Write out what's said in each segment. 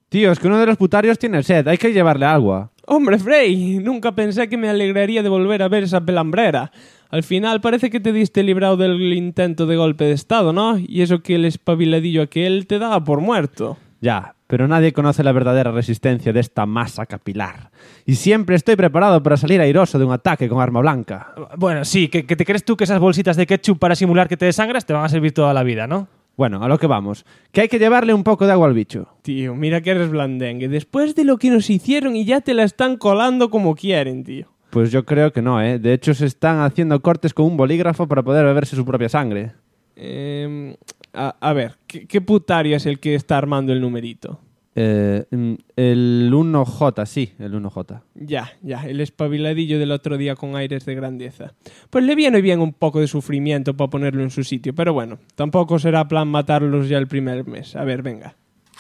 Tío, es que uno de los putarios tiene sed, hay que llevarle agua. Hombre, Frey, nunca pensé que me alegraría de volver a ver esa pelambrera. Al final parece que te diste librado del intento de golpe de estado, ¿no? Y eso que el espabiladillo aquel te daba por muerto. Ya, pero nadie conoce la verdadera resistencia de esta masa capilar. Y siempre estoy preparado para salir airoso de un ataque con arma blanca. Bueno, sí, que te crees tú que esas bolsitas de ketchup para simular que te desangras te van a servir toda la vida, ¿no? Bueno, a lo que vamos. Que hay que llevarle un poco de agua al bicho. Tío, mira que eres blandengue. Después de lo que nos hicieron y ya te la están colando como quieren, tío. Pues yo creo que no, ¿eh? De hecho, se están haciendo cortes con un bolígrafo para poder beberse su propia sangre. A ver, ¿qué putario es el que está armando el numerito? El 1J, sí, el 1J. Ya, el espabiladillo del otro día con aires de grandeza. Pues le viene bien un poco de sufrimiento para ponerlo en su sitio, pero bueno, tampoco será plan matarlos ya el primer mes. A ver, venga.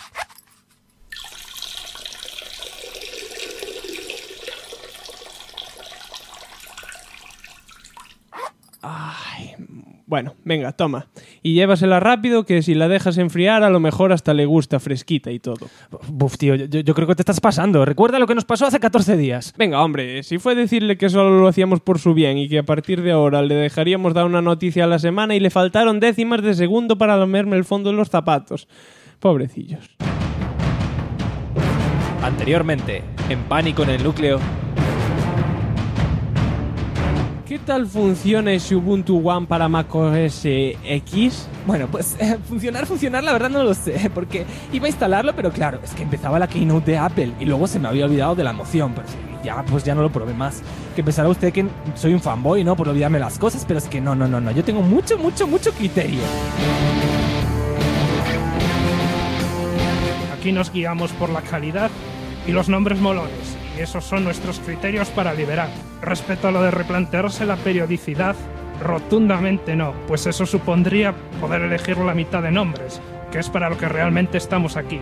Ay, bueno, venga, toma. Y llévasela rápido, que si la dejas enfriar a lo mejor hasta le gusta fresquita y todo. Buf, tío, yo creo que te estás pasando. Recuerda lo que nos pasó hace 14 días. Venga, hombre, si fue decirle que solo lo hacíamos por su bien y que a partir de ahora le dejaríamos dar una noticia a la semana y le faltaron décimas de segundo para lamerme el fondo de los zapatos. Pobrecillos. Anteriormente, en Pánico en el Núcleo. ¿Qué tal funciona ese Ubuntu One para macOS X? Bueno, pues funcionar, la verdad no lo sé, porque iba a instalarlo, pero claro, es que empezaba la keynote de Apple y luego se me había olvidado de la emoción, pero ya no lo probé más. Que pensará usted que soy un fanboy, ¿no? Por olvidarme las cosas, pero es que no, yo tengo mucho criterio. Aquí nos guiamos por la calidad y los nombres molones. Esos son nuestros criterios para liberar. Respecto a lo de replantearse la periodicidad, rotundamente no, pues eso supondría poder elegir la mitad de nombres, que es para lo que realmente estamos aquí.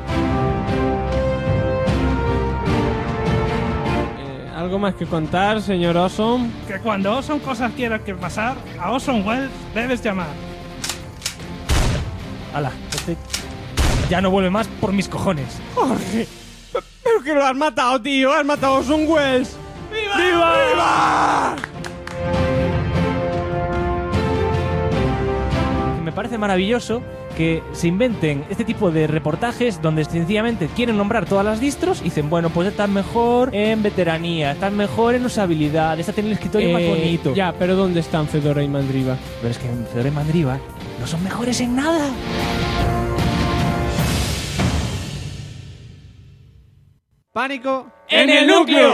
¿Algo más que contar, señor Awesome? Que cuando Awesome Cosas quiera que pasar, a Awesome Wells debes llamar. Ala, ya no vuelve más por mis cojones. Jorge, pero que lo has matado, tío. Has matado a Orson Welles. ¡Viva! ¡Viva! ¡Viva! Me parece maravilloso que se inventen este tipo de reportajes donde sencillamente quieren nombrar todas las distros y dicen, bueno, pues están mejor en veteranía, están mejor en usabilidad, esta tiene el escritorio más bonito. Ya, pero ¿dónde están Fedora y Mandriva? Pero es que Fedora y Mandriva no son mejores en nada. ¡Pánico en el núcleo!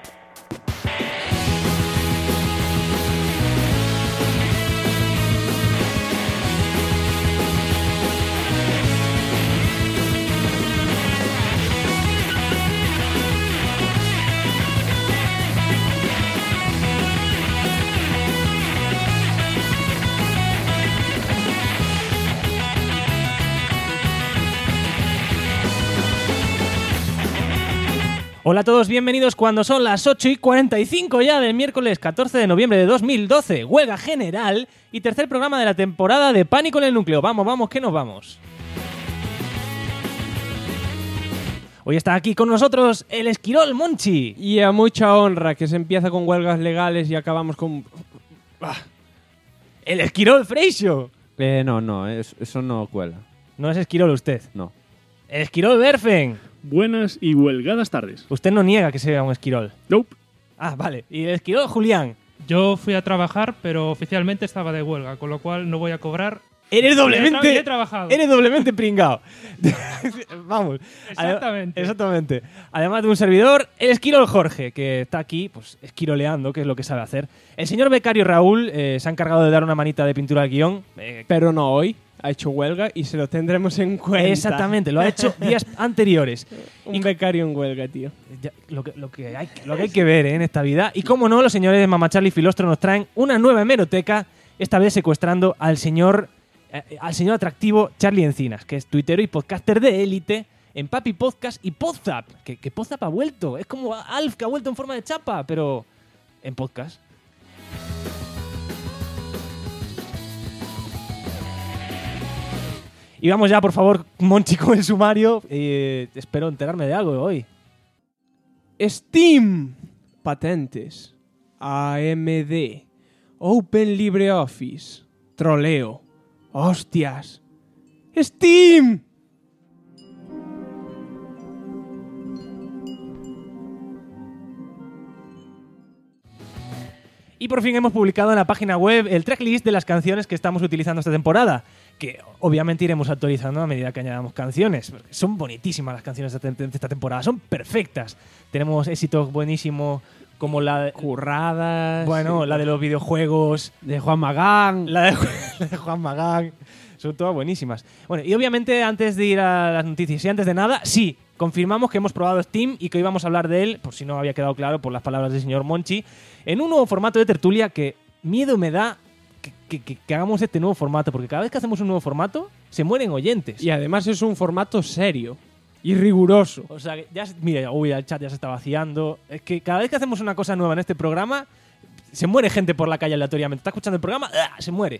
Hola a todos, bienvenidos cuando son las 8:45 ya del miércoles 14 de noviembre de 2012, huelga general y tercer programa de la temporada de Pánico en el Núcleo. Vamos, que nos vamos. Hoy está aquí con nosotros el Esquirol Monchi. Y a mucha honra, que se empieza con huelgas legales y acabamos con... El Esquirol Freixo. No, eso no cuela. No es Esquirol usted. No. El Esquirol Berfen. Buenas y huelgadas tardes. Usted no niega que sea un esquirol. Nope. Ah, vale. ¿Y el esquirol Julián? Yo fui a trabajar, pero oficialmente estaba de huelga, con lo cual no voy a cobrar. Eres doblemente... He trabajado. Eres doblemente pringao. Vamos. Exactamente. Además de un servidor, el esquirol Jorge, que está aquí, pues, esquiroleando, que es lo que sabe hacer. El señor becario Raúl se ha encargado de dar una manita de pintura al guión. Pero no hoy. Ha hecho huelga y se lo tendremos en cuenta. Exactamente, lo ha hecho días anteriores. Un becario en huelga, tío. Ya, lo que hay que ver en esta vida. Y cómo no, los señores de Mama Charlie y Filostro nos traen una nueva hemeroteca, esta vez secuestrando al señor atractivo Charlie Encinas, que es tuitero y podcaster de élite en Papi Podcast y Podzap. Que Podzap ha vuelto. Es como Alf, que ha vuelto en forma de chapa, pero en podcast. Y vamos ya, por favor, Monchi, con el sumario. Espero enterarme de algo hoy. Steam. Patentes. AMD. Open LibreOffice. Troleo. Hostias. Steam. Y por fin hemos publicado en la página web el tracklist de las canciones que estamos utilizando esta temporada, que obviamente iremos actualizando a medida que añadamos canciones. Son bonitísimas las canciones de esta temporada, son perfectas. Tenemos éxitos buenísimos como la de Curradas. Bueno, la de los videojuegos, De Juan Magán. la de Juan Magán. Son todas buenísimas. Bueno, y obviamente antes de ir a las noticias y antes de nada, sí, confirmamos que hemos probado Steam y que hoy vamos a hablar de él, por si no había quedado claro por las palabras del señor Monchi, en un nuevo formato de tertulia que miedo me da que hagamos este nuevo formato, porque cada vez que hacemos un nuevo formato se mueren oyentes. Y además es un formato serio y riguroso. O sea, ya, mira, uy, el chat ya se está vaciando. Es que cada vez que hacemos una cosa nueva en este programa, se muere gente por la calle aleatoriamente. Está escuchando el programa, ¡ah! Se muere.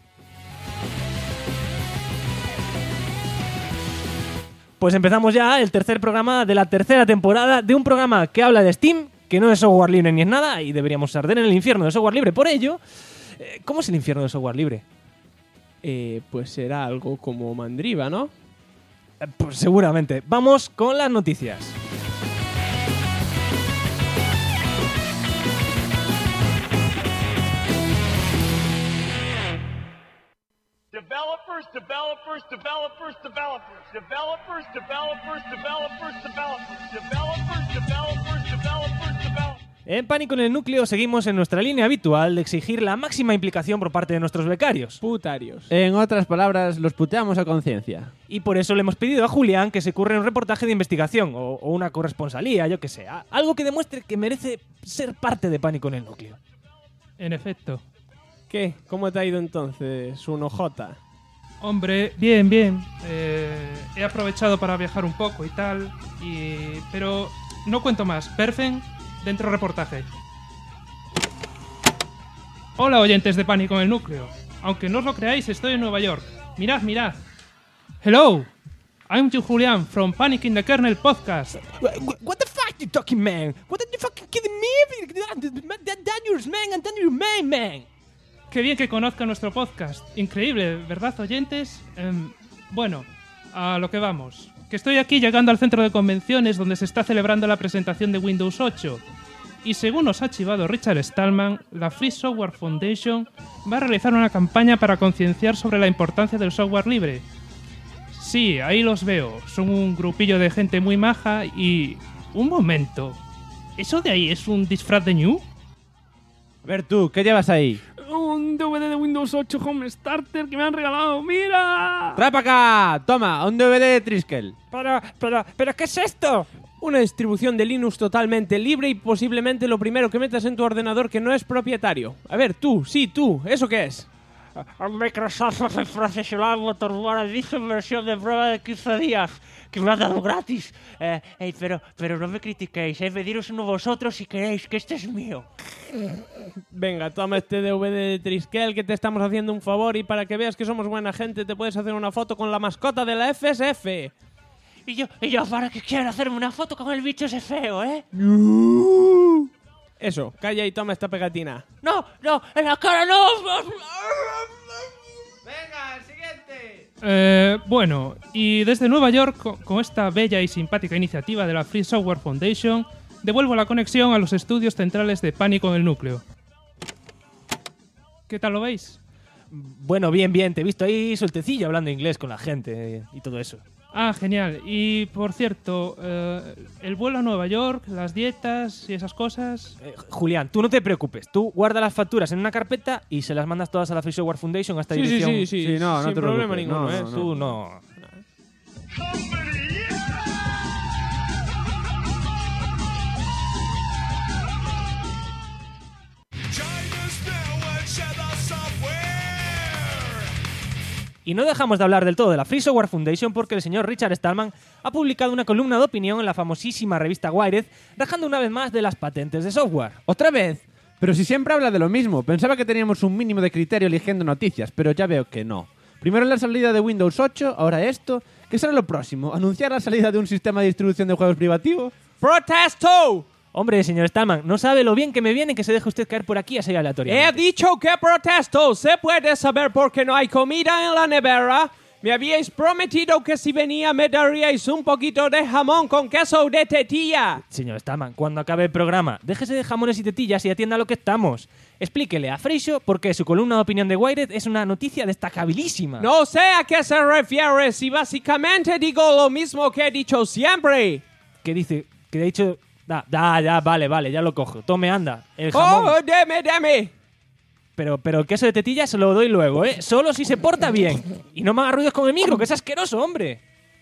Pues empezamos ya el tercer programa de la tercera temporada de un programa que habla de Steam, que no es software libre ni es nada, y deberíamos arder en el infierno del software libre. Por ello, ¿cómo es el infierno del software libre? Pues será algo como Mandriva, ¿no? Pues seguramente. Vamos con las noticias. Developers, developers, developers, developers, developers, developers, developers, developers, developers, developers, developers, developers. En Pánico en el Núcleo seguimos en nuestra línea habitual de exigir la máxima implicación por parte de nuestros becarios. Putarios. En otras palabras, los puteamos a conciencia. Y por eso le hemos pedido a Julián que se curre un reportaje de investigación o una corresponsalía, yo que sé, algo que demuestre que merece ser parte de Pánico en el Núcleo. En efecto. ¿Qué? ¿Cómo te ha ido entonces, un OJ? Hombre, bien, bien. He aprovechado para viajar un poco y tal. Pero no cuento más. Perfen, dentro reportaje. Hola, oyentes de Pánico en el Núcleo. Aunque no os lo creáis, estoy en Nueva York. Mirad, mirad. Hello, I'm Julián from Panic in the Kernel podcast. What the fuck you talking, man? What are you fucking kidding me? Dangerous, man, and dangerous man. Qué bien que conozcan nuestro podcast. Increíble, ¿verdad, oyentes? Bueno, a lo que vamos. Que estoy aquí llegando al centro de convenciones donde se está celebrando la presentación de Windows 8. Y según nos ha chivado Richard Stallman, la Free Software Foundation va a realizar una campaña para concienciar sobre la importancia del software libre. Sí, ahí los veo. Son un grupillo de gente muy maja y... Un momento. ¿Eso de ahí es un disfraz de New? A ver tú, ¿qué llevas ahí? Un DVD de Windows 8 Home Starter que me han regalado. ¡Mira! ¡Trae para acá! Toma, un DVD de Triskel. Pero, ¿qué es esto? Una distribución de Linux totalmente libre y posiblemente lo primero que metas en tu ordenador que no es propietario. A ver, tú, ¿eso qué es? Microsoft Office Professional Motorboard Edition versión de prueba de 15 días que me han dado gratis. Pero no me critiquéis, pediros uno vosotros si queréis, que este es mío. Venga, toma este DVD de Triskel que te estamos haciendo un favor y para que veas que somos buena gente te puedes hacer una foto con la mascota de la FSF. Y yo para qué quiero hacerme una foto con el bicho ese feo, Eso, calla y toma esta pegatina. No, en la cara no. Venga, el siguiente. Bueno, y desde Nueva York, con esta bella y simpática iniciativa de la Free Software Foundation, devuelvo la conexión a los estudios centrales de Pánico en el Núcleo. ¿Qué tal lo veis? Bueno, bien, te he visto ahí sueltecillo hablando inglés con la gente y todo eso. Ah, genial. Y por cierto, el vuelo a Nueva York, las dietas y esas cosas... Julián, tú no te preocupes. Tú guarda las facturas en una carpeta y se las mandas todas a la Free Software Foundation a esta dirección. Sí, no sin te problema preocupes. ninguno, No, no, Tú no. Y no dejamos de hablar del todo de la Free Software Foundation porque el señor Richard Stallman ha publicado una columna de opinión en la famosísima revista Wired, rajando una vez más de las patentes de software. ¿Otra vez? Pero si siempre habla de lo mismo. Pensaba que teníamos un mínimo de criterio eligiendo noticias, pero ya veo que no. Primero la salida de Windows 8, ahora esto. ¿Qué será lo próximo? ¿Anunciar la salida de un sistema de distribución de juegos privativo? ¡Protesto! Hombre, señor Stallman, no sabe lo bien que me viene que se deje usted caer por aquí así aleatoriamente. He dicho que protesto. ¿Se puede saber por qué no hay comida en la nevera? Me habíais prometido que si venía me daríais un poquito de jamón con queso de tetilla. Señor Stallman, cuando acabe el programa, déjese de jamones y tetillas y atienda a lo que estamos. Explíquele a Freixo por qué su columna de opinión de Wired es una noticia destacabilísima. No sé a qué se refiere si básicamente digo lo mismo que he dicho siempre. ¿Qué dice? ¿Qué ha dicho? Ya, vale, ya lo cojo. Tome, anda. El jamón. ¡Oh, deme! Pero el queso de tetilla se lo doy luego, ¿eh? Solo si se porta bien. Y no me haga ruidos con el micro, que es asqueroso, hombre.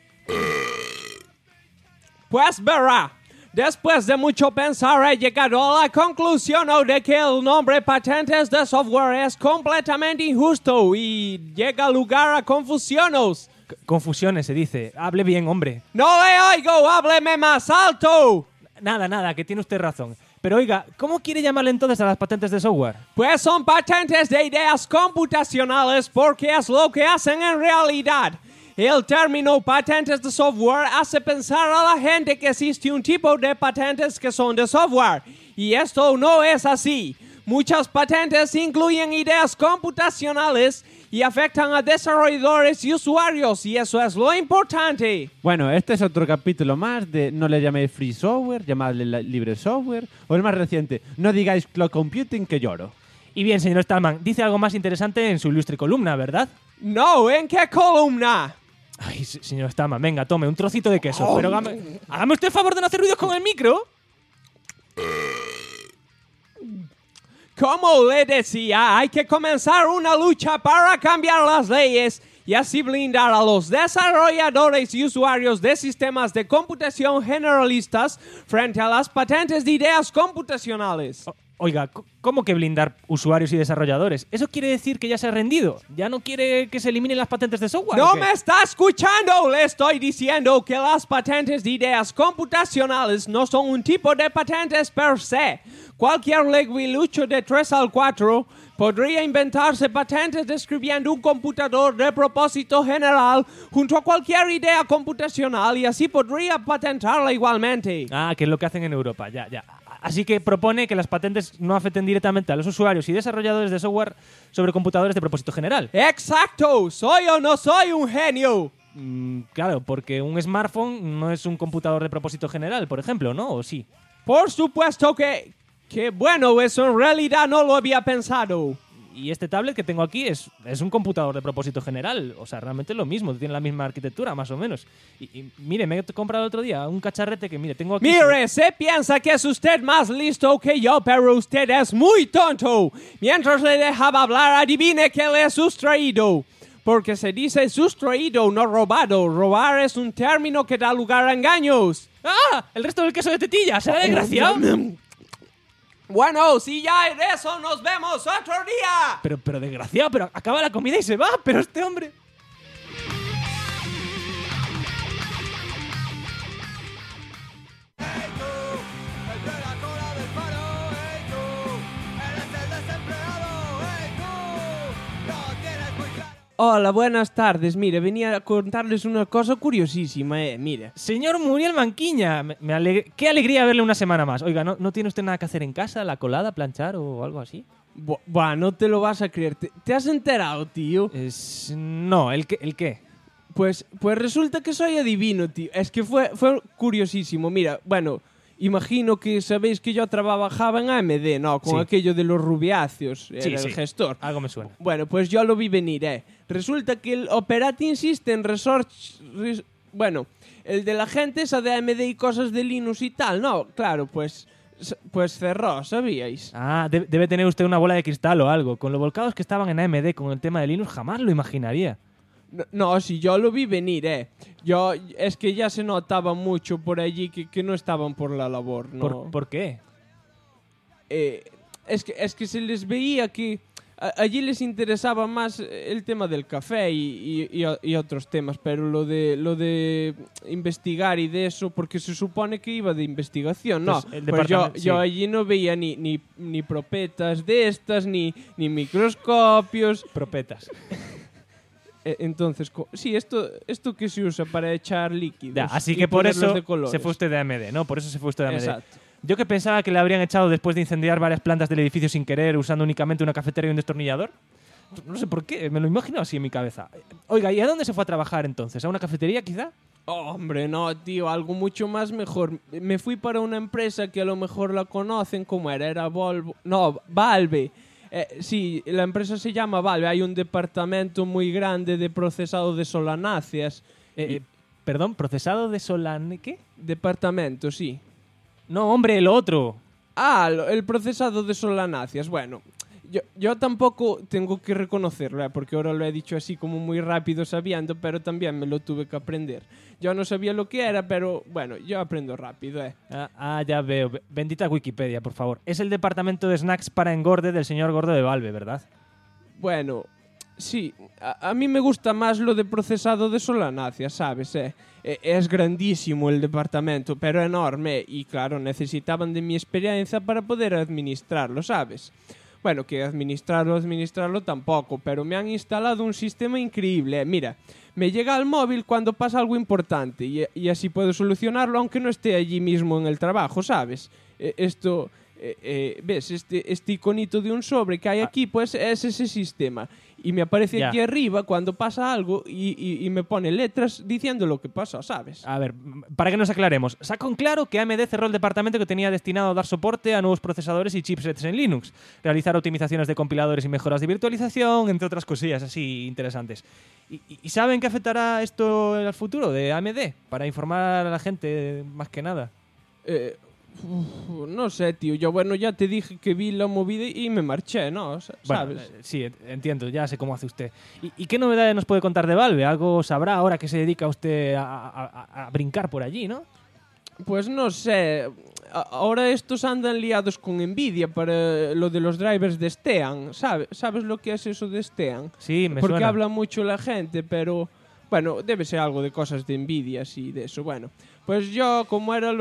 Pues verá, después de mucho pensar he llegado a la conclusión de que el nombre patentes de software es completamente injusto y llega a lugar a confusiones. Confusiones, se dice. Hable bien, hombre. ¡No le oigo! ¡Hábleme más alto! Nada, que tiene usted razón. Pero oiga, ¿cómo quiere llamarle entonces a las patentes de software? Pues son patentes de ideas computacionales porque es lo que hacen en realidad. El término patentes de software hace pensar a la gente que existe un tipo de patentes que son de software. Y esto no es así. Muchas patentes incluyen ideas computacionales y afectan a desarrolladores y usuarios, y eso es lo importante. Bueno, este es otro capítulo más de no le llaméis free software, llamadle libre software, o el más reciente, no digáis cloud computing que lloro. Y bien, señor Stallman, dice algo más interesante en su ilustre columna, ¿verdad? No, ¿en qué columna? Ay, señor Stallman, venga, tome un trocito de queso, pero hágame usted el favor de no hacer ruidos con el micro. Como le decía, hay que comenzar una lucha para cambiar las leyes y así blindar a los desarrolladores y usuarios de sistemas de computación generalistas frente a las patentes de ideas computacionales. Oiga, ¿cómo que blindar usuarios y desarrolladores? ¿Eso quiere decir que ya se ha rendido? ¿Ya no quiere que se eliminen las patentes de software? ¡No me está escuchando! Le estoy diciendo que las patentes de ideas computacionales no son un tipo de patentes per se. Cualquier leguilucho de 3 al 4 podría inventarse patentes describiendo un computador de propósito general junto a cualquier idea computacional y así podría patentarla igualmente. Ah, que es lo que hacen en Europa, ya. Así que propone que las patentes no afecten directamente a los usuarios y desarrolladores de software sobre computadores de propósito general. ¡Exacto! ¿Soy o no soy un genio? Claro, porque un smartphone no es un computador de propósito general, por ejemplo, ¿no? ¿O sí? Por supuesto que bueno, eso en realidad no lo había pensado. Y este tablet que tengo aquí es un computador de propósito general. O sea, realmente es lo mismo, tiene la misma arquitectura, más o menos. Y mire, me he comprado el otro día un cacharrete que, mire, tengo aquí... Mire, se piensa que es usted más listo que yo, pero usted es muy tonto. Mientras le dejaba hablar, adivine que le he sustraído. Porque se dice sustraído, no robado. Robar es un término que da lugar a engaños. ¡Ah! El resto del queso de tetilla, ¿será desgraciado? Bueno, si ya es eso, nos vemos otro día. Pero desgraciado, pero acaba la comida y se va. Pero este hombre... Hola, buenas tardes. Mire, venía a contarles una cosa curiosísima, mire. Señor Muriel Manquiña, qué alegría verle una semana más. Oiga, ¿no tiene usted nada que hacer en casa? ¿La colada, planchar o algo así? Buah, no te lo vas a creer. ¿Te has enterado, tío? No, ¿el qué? Pues resulta que soy adivino, tío. Es que fue curiosísimo. Mira, bueno, imagino que sabéis que yo trabajaba en AMD, ¿no? Con aquello de los rubiáceos, era el gestor. Algo me suena. Bueno, pues yo lo vi venir, Resulta que el Operating System Research... Bueno, el de la gente esa de AMD y cosas de Linux y tal, ¿no? Claro, pues cerró, ¿sabíais? Ah, debe tener usted una bola de cristal o algo. Con lo volcados que estaban en AMD con el tema de Linux, jamás lo imaginaría. No, si yo lo vi venir, es que ya se notaba mucho por allí que no estaban por la labor, ¿no? ¿Por qué? Es que se les veía que allí les interesaba más el tema del café y otros temas, pero lo de investigar y de eso, porque se supone que iba de investigación, ¿no? Pues yo allí no veía ni propetas de estas, ni microscopios. Propetas. Entonces, sí, esto que se usa para echar líquidos. Ya, así y que por ponerlos eso de colores. se fue usted de AMD, ¿no? Por eso se fue usted de AMD. Exacto. Yo que pensaba que le habrían echado después de incendiar varias plantas del edificio sin querer, usando únicamente una cafetera y un destornillador. No sé por qué, me lo imagino así en mi cabeza. Oiga, ¿y a dónde se fue a trabajar entonces? ¿A una cafetería quizá? Hombre, no, tío, algo mucho más mejor. Me fui para una empresa que a lo mejor la conocen, ¿cómo era? Era Volvo. No, Valve. Sí, la empresa se llama Valve. Hay un departamento muy grande de procesado de solanáceas. Perdón, ¿procesado de solan... qué? Departamento, sí. No, hombre, el otro. Ah, el procesado de solanáceas. Bueno, yo tampoco tengo que reconocerlo, porque ahora lo he dicho así como muy rápido sabiendo, pero también me lo tuve que aprender. Yo no sabía lo que era, pero bueno, yo aprendo rápido, ya veo. Bendita Wikipedia, por favor. Es el departamento de snacks para engorde del señor Gordo de Valve, ¿verdad? Bueno, sí, a mí me gusta más lo de procesado de solanáceas, ¿sabes? Es grandísimo el departamento, pero enorme, y claro, necesitaban de mi experiencia para poder administrarlo, ¿sabes? Bueno, que administrarlo tampoco, pero me han instalado un sistema increíble. Mira, me llega al móvil cuando pasa algo importante y así puedo solucionarlo aunque no esté allí mismo en el trabajo, ¿sabes? ¿Ves? Este iconito de un sobre que hay aquí, pues es ese sistema. Y me aparece aquí arriba cuando pasa algo y me pone letras diciendo lo que pasa, ¿sabes? A ver, para que nos aclaremos. Saco en claro que AMD cerró el departamento que tenía destinado a dar soporte a nuevos procesadores y chipsets en Linux, realizar optimizaciones de compiladores y mejoras de virtualización, entre otras cosillas así interesantes. ¿Y saben qué afectará esto al futuro de AMD? Para informar a la gente, más que nada. No sé, tío. Yo, bueno, ya te dije que vi la movida y me marché, ¿no? ¿Sabes? Bueno, sí, entiendo, ya sé cómo hace usted. ¿Y qué novedades nos puede contar de Valve? Algo sabrá ahora que se dedica usted a brincar por allí, ¿no? Pues no sé. Ahora estos andan liados con Nvidia para lo de los drivers de Steam. ¿Sabes lo que es eso de Steam? Sí, me Porque suena. habla mucho la gente, pero... Bueno, debe ser algo de cosas de Nvidia, y de eso. Bueno, pues yo, como eran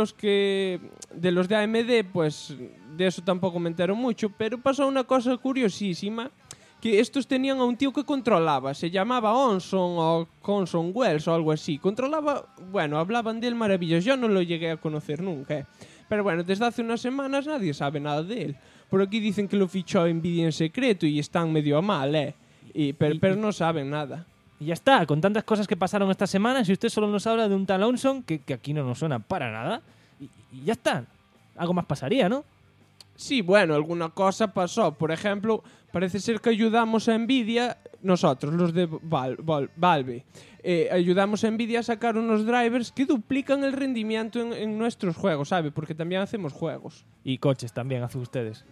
de los de AMD, pues de eso tampoco me entero mucho, pero pasó una cosa curiosísima, que estos tenían a un tío que controlaba, se llamaba Onson o Conson Wells o algo así. Controlaba, bueno, hablaban de él maravilloso, yo no lo llegué a conocer nunca, Pero bueno, desde hace unas semanas nadie sabe nada de él. Por aquí dicen que lo fichó Nvidia en secreto y están medio a mal, pero no saben nada. Y ya está, con tantas cosas que pasaron esta semana, si usted solo nos habla de un tal Onson, que aquí no nos suena para nada, y ya está. Algo más pasaría, ¿no? Sí, bueno, alguna cosa pasó. Por ejemplo, parece ser que ayudamos a Nvidia, nosotros, los de Valve, ayudamos a Nvidia a sacar unos drivers que duplican el rendimiento en nuestros juegos, ¿sabe? Porque también hacemos juegos. Y coches también hacen ustedes.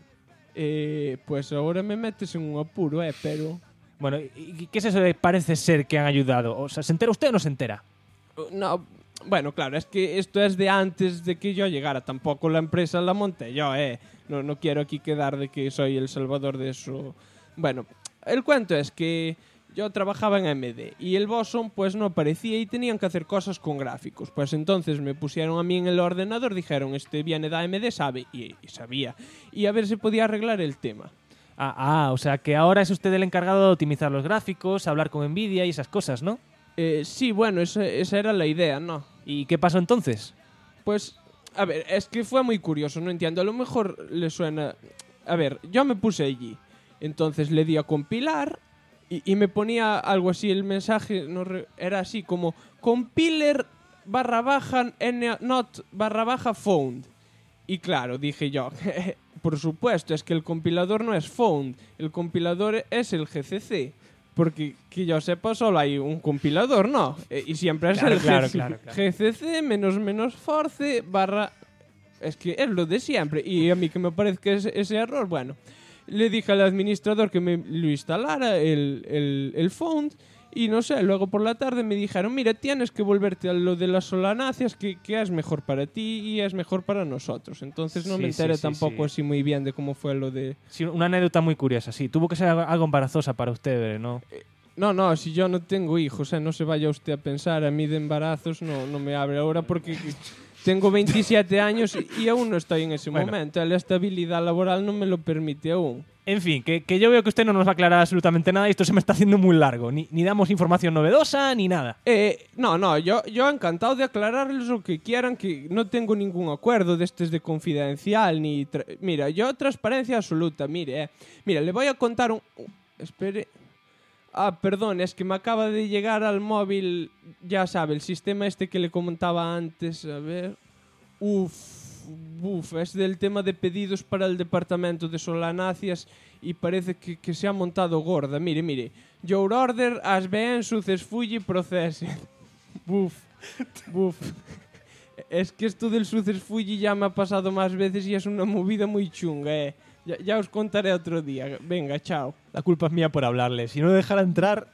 Pues ahora me metes en un apuro, pero... Bueno, ¿y qué es eso de parece ser que han ayudado? O sea, ¿se entera usted o no se entera? No, bueno, claro, es que esto es de antes de que yo llegara. Tampoco la empresa la monté yo, No quiero aquí quedar de que soy el salvador de eso. Bueno, el cuento es que yo trabajaba en AMD y el Boson pues no aparecía y tenían que hacer cosas con gráficos. Pues entonces me pusieron a mí en el ordenador, dijeron, este viene de AMD, sabe, y sabía. Y a ver si podía arreglar el tema. O sea que ahora es usted el encargado de optimizar los gráficos, hablar con Nvidia y esas cosas, ¿no? Sí, bueno, esa era la idea, ¿no? ¿Y qué pasó entonces? Pues, a ver, es que fue muy curioso, no entiendo, a lo mejor le suena... A ver, yo me puse allí, entonces le di a compilar y me ponía algo así, el mensaje era así como compiler /not/found. Y claro, dije yo, por supuesto, es que el compilador no es found, el compilador es el GCC. Porque que yo sepa solo hay un compilador, ¿no? Y siempre es claro, el claro. GCC -- force / Es que es lo de siempre. Y a mí que me parece ese error, bueno. Le dije al administrador que me lo instalara, el found. Y no sé, luego por la tarde me dijeron, mira, tienes que volverte a lo de las solanáceas, que es mejor para ti y es mejor para nosotros. Entonces no me enteré tampoco así muy bien de cómo fue lo de... Sí, una anécdota muy curiosa, sí. Tuvo que ser algo embarazosa para usted, ¿no? No, si yo no tengo hijos, no se vaya usted a pensar, a mí de embarazos no me abre ahora porque Tengo 27 años y aún no estoy en ese momento. La estabilidad laboral no me lo permite aún. En fin, que yo veo que usted no nos va a aclarar absolutamente nada y esto se me está haciendo muy largo. Ni damos información novedosa ni nada. No, yo encantado de aclararles lo que quieran, que no tengo ningún acuerdo de de confidencial ni... Mira, yo transparencia absoluta, mire. Mira, le voy a contar un... Espere... perdón, es que me acaba de llegar al móvil, ya sabe, el sistema este que le comentaba antes, a ver... es del tema de pedidos para el departamento de Solanáceas y parece que se ha montado gorda. Mire. Your order has been successfully processed. Buf. Es que esto del successfully ya me ha pasado más veces y es una movida muy chunga, Ya os contaré otro día. Venga, chao. La culpa es mía por hablarle. Si no lo dejara entrar...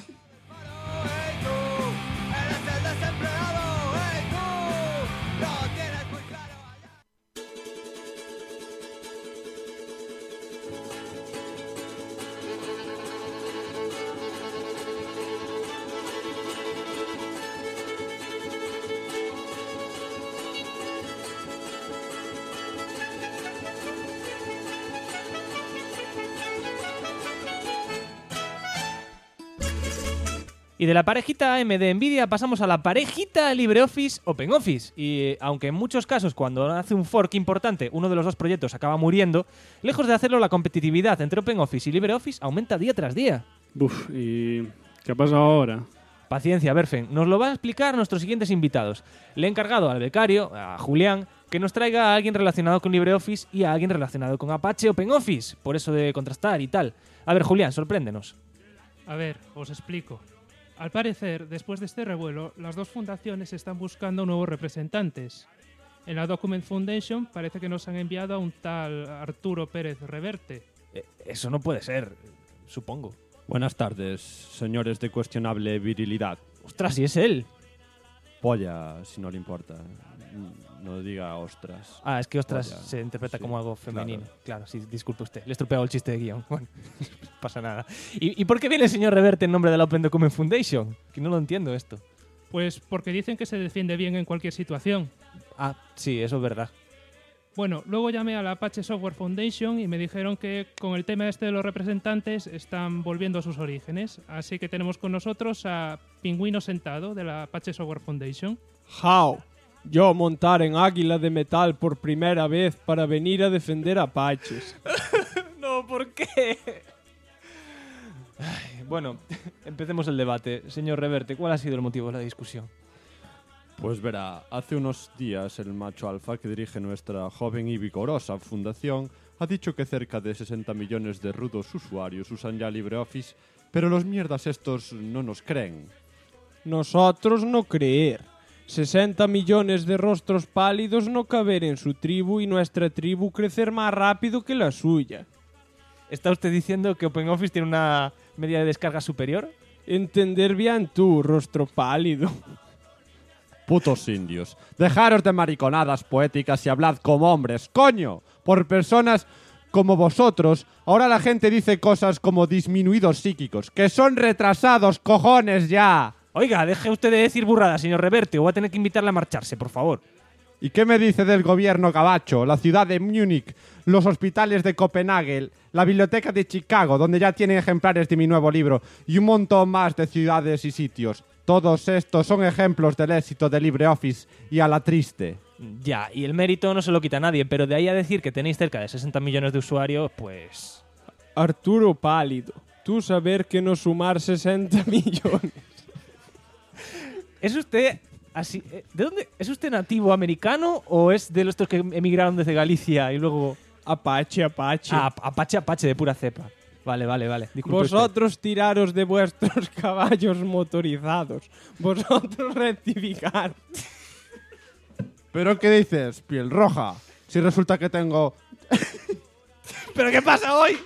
Y de la parejita AM de Nvidia pasamos a la parejita LibreOffice OpenOffice. Y aunque en muchos casos cuando hace un fork importante uno de los dos proyectos acaba muriendo, lejos de hacerlo la competitividad entre OpenOffice y LibreOffice aumenta día tras día. ¿Y qué ha pasado ahora? Paciencia, Berfen. Nos lo van a explicar nuestros siguientes invitados. Le he encargado al becario, a Julián, que nos traiga a alguien relacionado con LibreOffice y a alguien relacionado con Apache OpenOffice. Por eso de contrastar y tal. A ver, Julián, sorpréndenos. A ver, os explico. Al parecer, después de este revuelo, las dos fundaciones están buscando nuevos representantes. En la Document Foundation parece que nos han enviado a un tal Arturo Pérez Reverte. Eso no puede ser, supongo. Buenas tardes, señores de cuestionable virilidad. Ostras, ¿y es él? Polla, si no le importa. No diga ostras. Es que ostras Polla. se interpreta Sí, como algo femenino. claro. Sí, disculpe usted. Le he estropeado el chiste de guión. Bueno, no pasa nada. ¿Y por qué viene el señor Reverte en nombre de la Open Document Foundation? Que no lo entiendo esto. Pues porque dicen que se defiende bien en cualquier situación. Sí, eso es verdad. Bueno, luego llamé a la Apache Software Foundation y me dijeron que con el tema este de los representantes están volviendo a sus orígenes. Así que tenemos con nosotros a Pingüino Sentado de la Apache Software Foundation. How? Yo montar en Águila de Metal por primera vez para venir a defender a Apaches. No, ¿por qué? Bueno, empecemos el debate. Señor Reverte, ¿cuál ha sido el motivo de la discusión? Pues verá, hace unos días el macho alfa que dirige nuestra joven y vigorosa fundación ha dicho que cerca de 60 millones de rudos usuarios usan ya LibreOffice, pero los mierdas estos no nos creen. Nosotros no creer. 60 millones de rostros pálidos no caber en su tribu y nuestra tribu crecer más rápido que la suya. ¿Está usted diciendo que OpenOffice tiene una media de descarga superior? Entender bien tú, rostro pálido. Putos indios, dejaros de mariconadas poéticas y hablad como hombres, coño, por personas como vosotros. Ahora la gente dice cosas como disminuidos psíquicos, que son retrasados, cojones ya. Oiga, deje usted de decir burradas, señor Reverte, o va a tener que invitarle a marcharse, por favor. ¿Y qué me dice del gobierno gabacho, la ciudad de Múnich, los hospitales de Copenhague, la biblioteca de Chicago, donde ya tienen ejemplares de mi nuevo libro, y un montón más de ciudades y sitios? Todos estos son ejemplos del éxito de LibreOffice y a la triste. Ya, y el mérito no se lo quita a nadie, pero de ahí a decir que tenéis cerca de 60 millones de usuarios, pues... Arturo Pálido, tú saber que no sumar 60 millones. ¿Es usted así? ¿De dónde? ¿Es usted nativo americano o es de los que emigraron desde Galicia y luego...? Apache. Apache de pura cepa. Vale. Disculpe Vosotros usted. Tiraros de vuestros caballos motorizados. Vosotros rectificar. ¿Pero qué dices, piel roja? Si resulta que tengo... ¿Pero qué pasa hoy?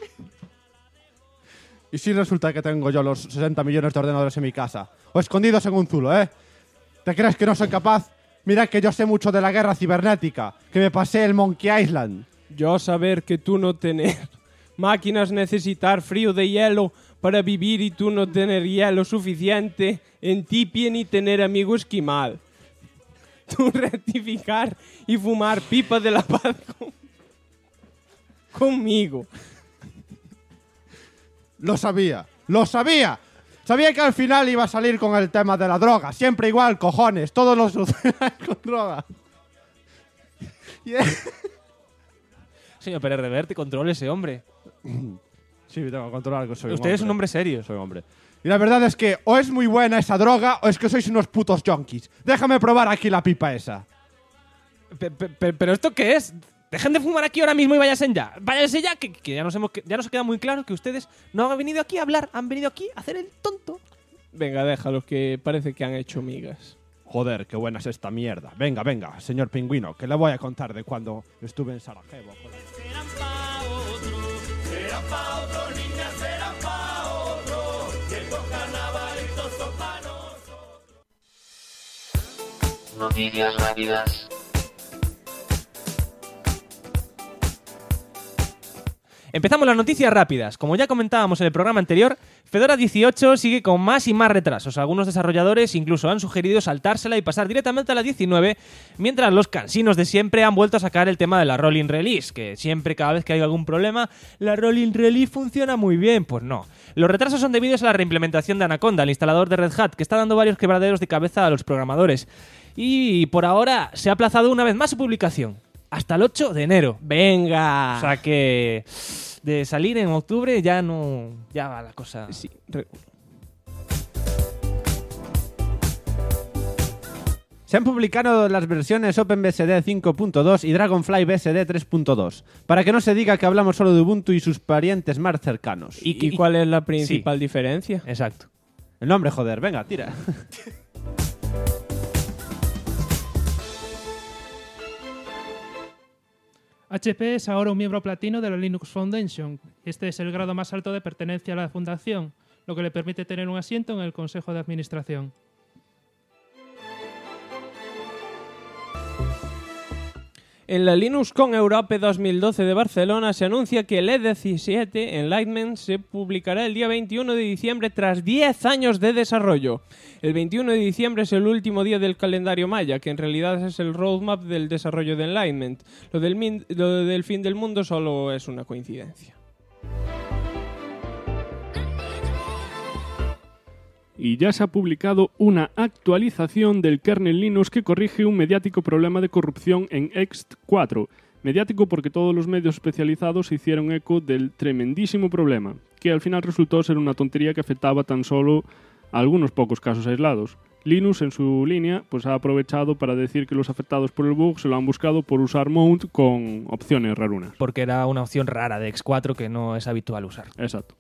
¿Y si resulta que tengo yo los 60 millones de ordenadores en mi casa? O escondidos en un zulo, ¿eh? ¿Te crees que no soy capaz? Mira que yo sé mucho de la guerra cibernética, que me pasé el Monkey Island. Yo saber que tú no tener máquinas necesitar frío de hielo para vivir y tú no tener hielo suficiente en Tipie ni tener amigo esquimal. tú rectificar y fumar pipas de la paz conmigo. Lo sabía, lo sabía. Sabía que al final iba a salir con el tema de la droga. Siempre igual, cojones. Todos los solucionan con droga. Señor Pérez Reverte, controle ese hombre. Sí, tengo que controlar que soy Usted es un hombre serio. Soy hombre. Y la verdad es que o es muy buena esa droga o es que sois unos putos junkies. Déjame probar aquí la pipa esa. ¿Pero esto qué es? Dejen de fumar aquí ahora mismo y váyanse ya. Váyanse ya, que ya nos queda muy claro que ustedes no han venido aquí a hablar, han venido aquí a hacer el tonto. Venga, déjalos, que parece que han hecho migas. Joder, qué buena es esta mierda. Venga, venga, señor Pingüino, que le voy a contar de cuando estuve en Sarajevo. Noticias rápidas. Empezamos las noticias rápidas. Como ya comentábamos en el programa anterior, Fedora 18 sigue con más y más retrasos. Algunos desarrolladores incluso han sugerido saltársela y pasar directamente a la 19, mientras los cansinos de siempre han vuelto a sacar el tema de la Rolling Release, que siempre, cada vez que hay algún problema, la Rolling Release funciona muy bien. Pues no. Los retrasos son debidos a la reimplementación de Anaconda, el instalador de Red Hat, que está dando varios quebraderos de cabeza a los programadores. Y por ahora se ha aplazado una vez más su publicación. Hasta el 8 de enero. ¡Venga! O sea que de salir en octubre ya no... Ya va la cosa... Sí. Se han publicado las versiones OpenBSD 5.2 y Dragonfly BSD 3.2, para que no se diga que hablamos solo de Ubuntu y sus parientes más cercanos. ¿Y cuál es la principal diferencia? Exacto. El nombre, joder, venga, tira. HP es ahora un miembro platino de la Linux Foundation. Este es el grado más alto de pertenencia a la fundación, lo que le permite tener un asiento en el Consejo de Administración. En la LinuxCon Europe 2012 de Barcelona se anuncia que el E17 Enlightenment se publicará el día 21 de diciembre tras 10 años de desarrollo. El 21 de diciembre es el último día del calendario maya, que en realidad es el roadmap del desarrollo de Enlightenment. Lo del fin del mundo solo es una coincidencia. Y ya se ha publicado una actualización del kernel Linux que corrige un mediático problema de corrupción en ext4. Mediático porque todos los medios especializados se hicieron eco del tremendísimo problema, que al final resultó ser una tontería que afectaba tan solo a algunos pocos casos aislados. Linux, en su línea, pues ha aprovechado para decir que los afectados por el bug se lo han buscado por usar mount con opciones rarunas. Porque era una opción rara de ext4 que no es habitual usar. Exacto.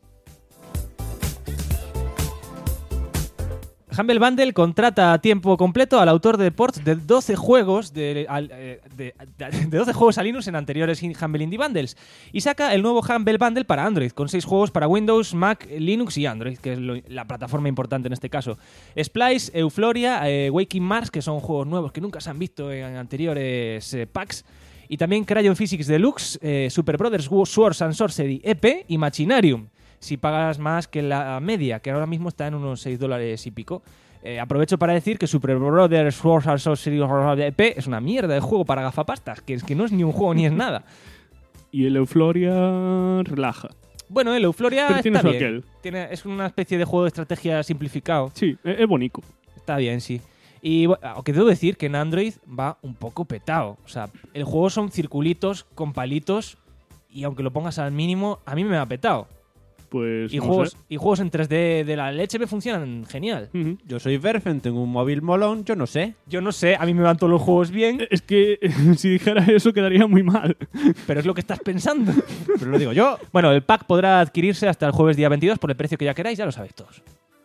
Humble Bundle contrata a tiempo completo al autor de ports de 12 juegos de 12 juegos a Linux en anteriores Humble Indie Bundles y saca el nuevo Humble Bundle para Android con 6 juegos para Windows, Mac, Linux y Android, que es la plataforma importante en este caso. Splice, Euphoria, Waking Mars, que son juegos nuevos que nunca se han visto en anteriores packs, y también Crayon Physics Deluxe, Super Brothers Swords and Sorcery EP y Machinarium. Si pagas más que la media, que ahora mismo está en unos $6 y pico. Aprovecho para decir que Super Brothers Swords and Sorcery EP es una mierda de juego para gafapastas, que es que no es ni un juego ni es nada. Y el Euphoria relaja. Bueno, el Euphoria pero tiene está su bien. Es una especie de juego de estrategia simplificado. Sí, es bonito. Está bien, sí. Y aunque debo decir que en Android va un poco petado. O sea, el juego son circulitos con palitos y aunque lo pongas al mínimo, a mí me va petado. Pues y juegos en 3D de la leche me funcionan genial. Uh-huh. Yo soy Verfen, tengo un móvil molón, yo no sé. Yo no sé, a mí me van todos los juegos bien. Es que si dijera eso quedaría muy mal. Pero es lo que estás pensando. Pero lo digo yo. Bueno, el pack podrá adquirirse hasta el jueves día 22 por el precio que ya queráis, ya lo sabéis todos.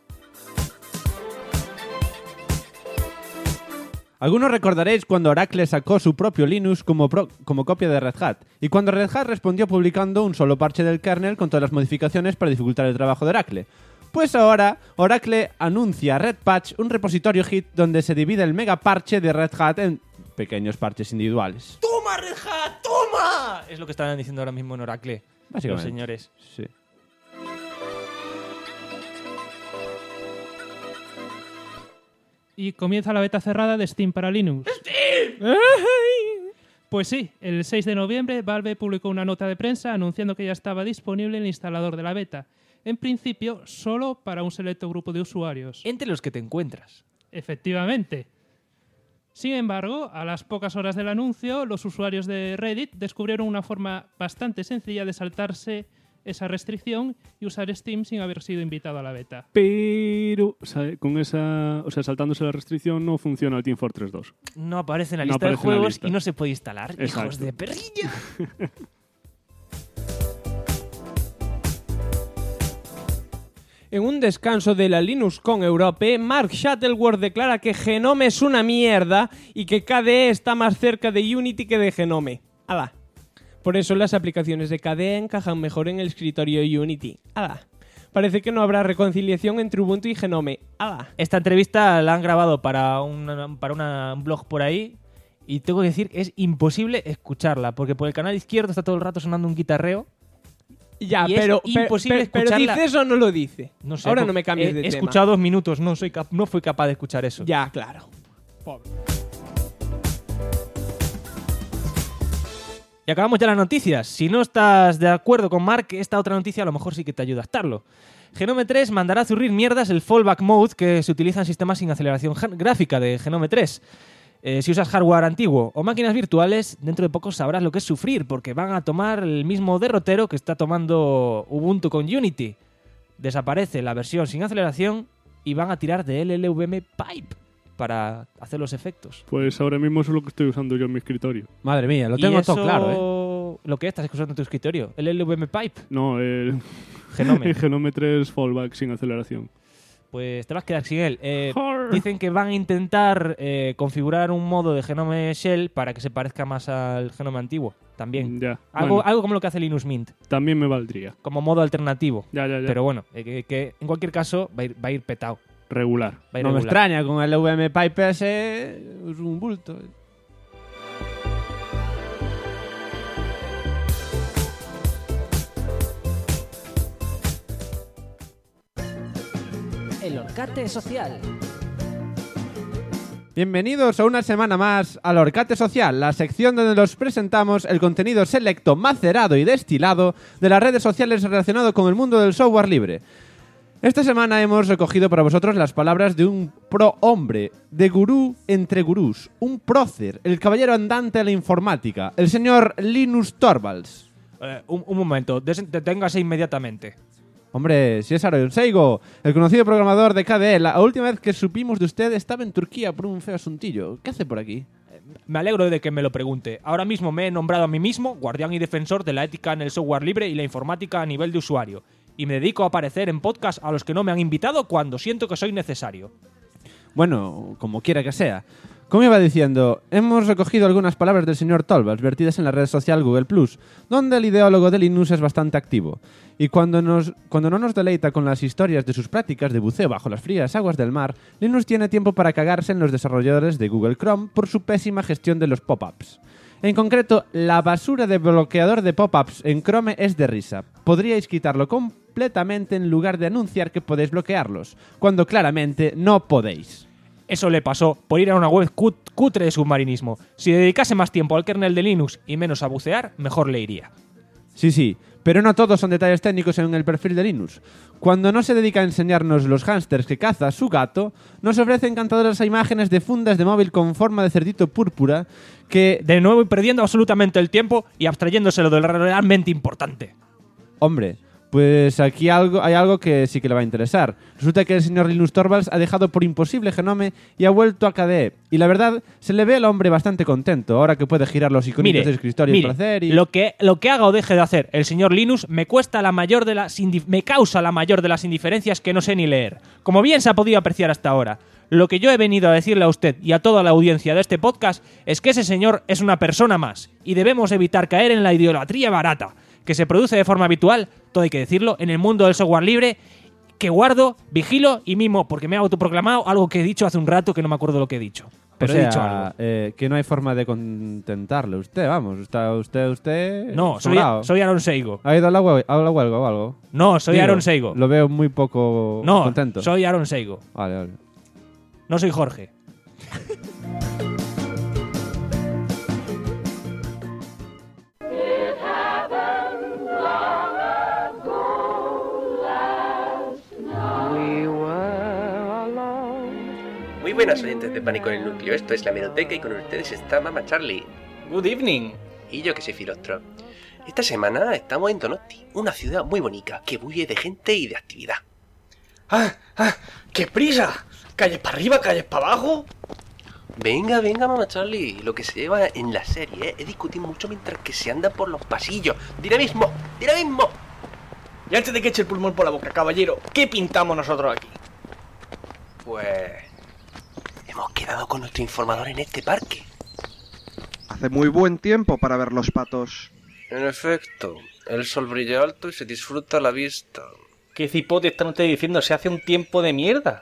Algunos recordaréis cuando Oracle sacó su propio Linux como copia de Red Hat, y cuando Red Hat respondió publicando un solo parche del kernel con todas las modificaciones para dificultar el trabajo de Oracle. Pues ahora, Oracle anuncia Red Patch, un repositorio Git donde se divide el mega parche de Red Hat en pequeños parches individuales. ¡Toma, Red Hat! ¡Toma! Es lo que estaban diciendo ahora mismo en Oracle. Básicamente. Los señores. Sí. Y comienza la beta cerrada de Steam para Linux. ¡Steam! Pues sí, el 6 de noviembre Valve publicó una nota de prensa anunciando que ya estaba disponible el instalador de la beta. En principio, solo para un selecto grupo de usuarios. Entre los que te encuentras. Efectivamente. Sin embargo, a las pocas horas del anuncio, los usuarios de Reddit descubrieron una forma bastante sencilla de saltarse esa restricción y usar Steam sin haber sido invitado a la beta. Pero con esa, saltándose la restricción no funciona el Team Fortress 2. No aparece en la No lista de aparece en la juegos lista. y no se puede instalar. Exacto. Hijos de perrilla. En un descanso de la LinuxCon Europe, Mark Shuttleworth declara que Genome es una mierda y que KDE está más cerca de Unity que de Genome. ¡Hala! Por eso las aplicaciones de KDE encajan mejor en el escritorio de Unity. ¡Hala! Parece que no habrá reconciliación entre Ubuntu y Genome. ¡Hala! Esta entrevista la han grabado para un blog por ahí y tengo que decir que es imposible escucharla porque por el canal izquierdo está todo el rato sonando un guitarreo. Ya, Y es pero imposible pero escucharla. ¿dice eso o no lo dice? No sé. Ahora porque no me cambies de he tema. escuchado 2 minutos, no fui capaz de escuchar eso. Ya, claro. Y acabamos ya las noticias. Si no estás de acuerdo con Mark, esta otra noticia a lo mejor sí que te ayuda a estarlo. Genome 3 mandará a zurrir mierdas el fallback mode que se utiliza en sistemas sin aceleración gráfica de Genome 3. Si usas hardware antiguo o máquinas virtuales, dentro de poco sabrás lo que es sufrir, porque van a tomar el mismo derrotero que está tomando Ubuntu con Unity. Desaparece la versión sin aceleración y van a tirar de LLVM Pipe para hacer los efectos. Pues ahora mismo eso es lo que estoy usando yo en mi escritorio. Madre mía, lo Y tengo eso, todo claro, lo que estás usando en tu escritorio, el LLVM Pipe, No, el Genome. Genome 3 fallback sin aceleración. Pues te vas a quedar sin él. Jorr. Dicen que van a intentar configurar un modo de Genome Shell para que se parezca más al Genome antiguo. También. Ya. Algo, Bueno, algo como lo que hace Linux Mint, también me valdría. como modo alternativo. Ya. Pero bueno, que en cualquier caso va a ir petado. Regular. Va a ir No me regular. extraña, con el VM Pipe ese es un bulto. El Orcate Social. Bienvenidos a una semana más al Orcate Social, la sección donde os presentamos el contenido selecto, macerado y destilado de las redes sociales relacionado con el mundo del software libre. Esta semana hemos recogido para vosotros las palabras de un pro-hombre, de gurú entre gurús, un prócer, el caballero andante de la informática, el señor Linus Torvalds. Un momento, deténgase inmediatamente. Hombre, si es Aaron Seigo, el conocido programador de KDE, la última vez que supimos de usted estaba en Turquía por un feo asuntillo. ¿Qué hace por aquí? Me alegro de que me lo pregunte. Ahora mismo me he nombrado a mí mismo guardián y defensor de la ética en el software libre y la informática a nivel de usuario. Y me dedico a aparecer en podcasts a los que no me han invitado cuando siento que soy necesario. Bueno, como quiera que sea. Como iba diciendo, hemos recogido algunas palabras del señor Torvalds vertidas en la red social Google+, donde el ideólogo de Linux es bastante activo. Y cuando no nos deleita con las historias de sus prácticas de buceo bajo las frías aguas del mar, Linus tiene tiempo para cagarse en los desarrolladores de Google Chrome por su pésima gestión de los pop-ups. En concreto, la basura de bloqueador de pop-ups en Chrome es de risa. Podríais quitarlo completamente en lugar de anunciar que podéis bloquearlos, cuando claramente no podéis. Eso le pasó por ir a una web cutre de submarinismo. Si dedicase más tiempo al kernel de Linux y menos a bucear, mejor le iría. Sí, pero no todos son detalles técnicos en el perfil de Linus. Cuando no se dedica a enseñarnos los hámsters que caza su gato, nos ofrece encantadoras imágenes de fundas de móvil con forma de cerdito púrpura que... De nuevo y perdiendo absolutamente el tiempo y abstrayéndoselo de lo realmente importante. Hombre, pues aquí hay algo que sí que le va a interesar. Resulta que el señor Linus Torvalds ha dejado por imposible Genome y ha vuelto a KDE. Y la verdad, se le ve al hombre bastante contento, ahora que puede girar los iconitos del escritorio para hacer y... Lo que haga o deje de hacer el señor Linus me causa la mayor de las indiferencias que no sé ni leer. Como bien se ha podido apreciar hasta ahora. Lo que yo he venido a decirle a usted y a toda la audiencia de este podcast es que ese señor es una persona más y debemos evitar caer en la idolatría barata que se produce de forma habitual, todo hay que decirlo, en el mundo del software libre, que guardo, vigilo y mimo, porque me he autoproclamado algo que he dicho hace un rato que no me acuerdo lo que he dicho. Pero o sea, he dicho algo. Que no hay forma de contentarle. Usted, vamos, está usted... No, sobrado. soy Aaron Seigo. ¿Ha ido a la huelga o algo? No, soy Digo, Aaron Seigo. Lo veo muy poco No, contento. soy Aaron Seigo. Vale. No soy Jorge. buenas, oyentes de Pánico en el Núcleo. Esto es la Hemeroteca y con ustedes está Mama Charlie. Good evening. Y yo que soy Filostro. Esta semana estamos en Donosti, una ciudad muy bonita, que bulle de gente y de actividad. ¡Qué prisa! ¿Calles para arriba, calles para abajo? Venga, Mama Charlie. Lo que se lleva en la serie es discutir mucho mientras que se anda por los pasillos. ¡Dinamismo! Y antes de que eche el pulmón por la boca, caballero, ¿qué pintamos nosotros aquí? Pues... hemos quedado con nuestro informador en este parque. Hace muy buen tiempo para ver los patos. En efecto, el sol brilla alto y se disfruta la vista. ¿Qué cipote están ustedes diciendo? Se hace un tiempo de mierda.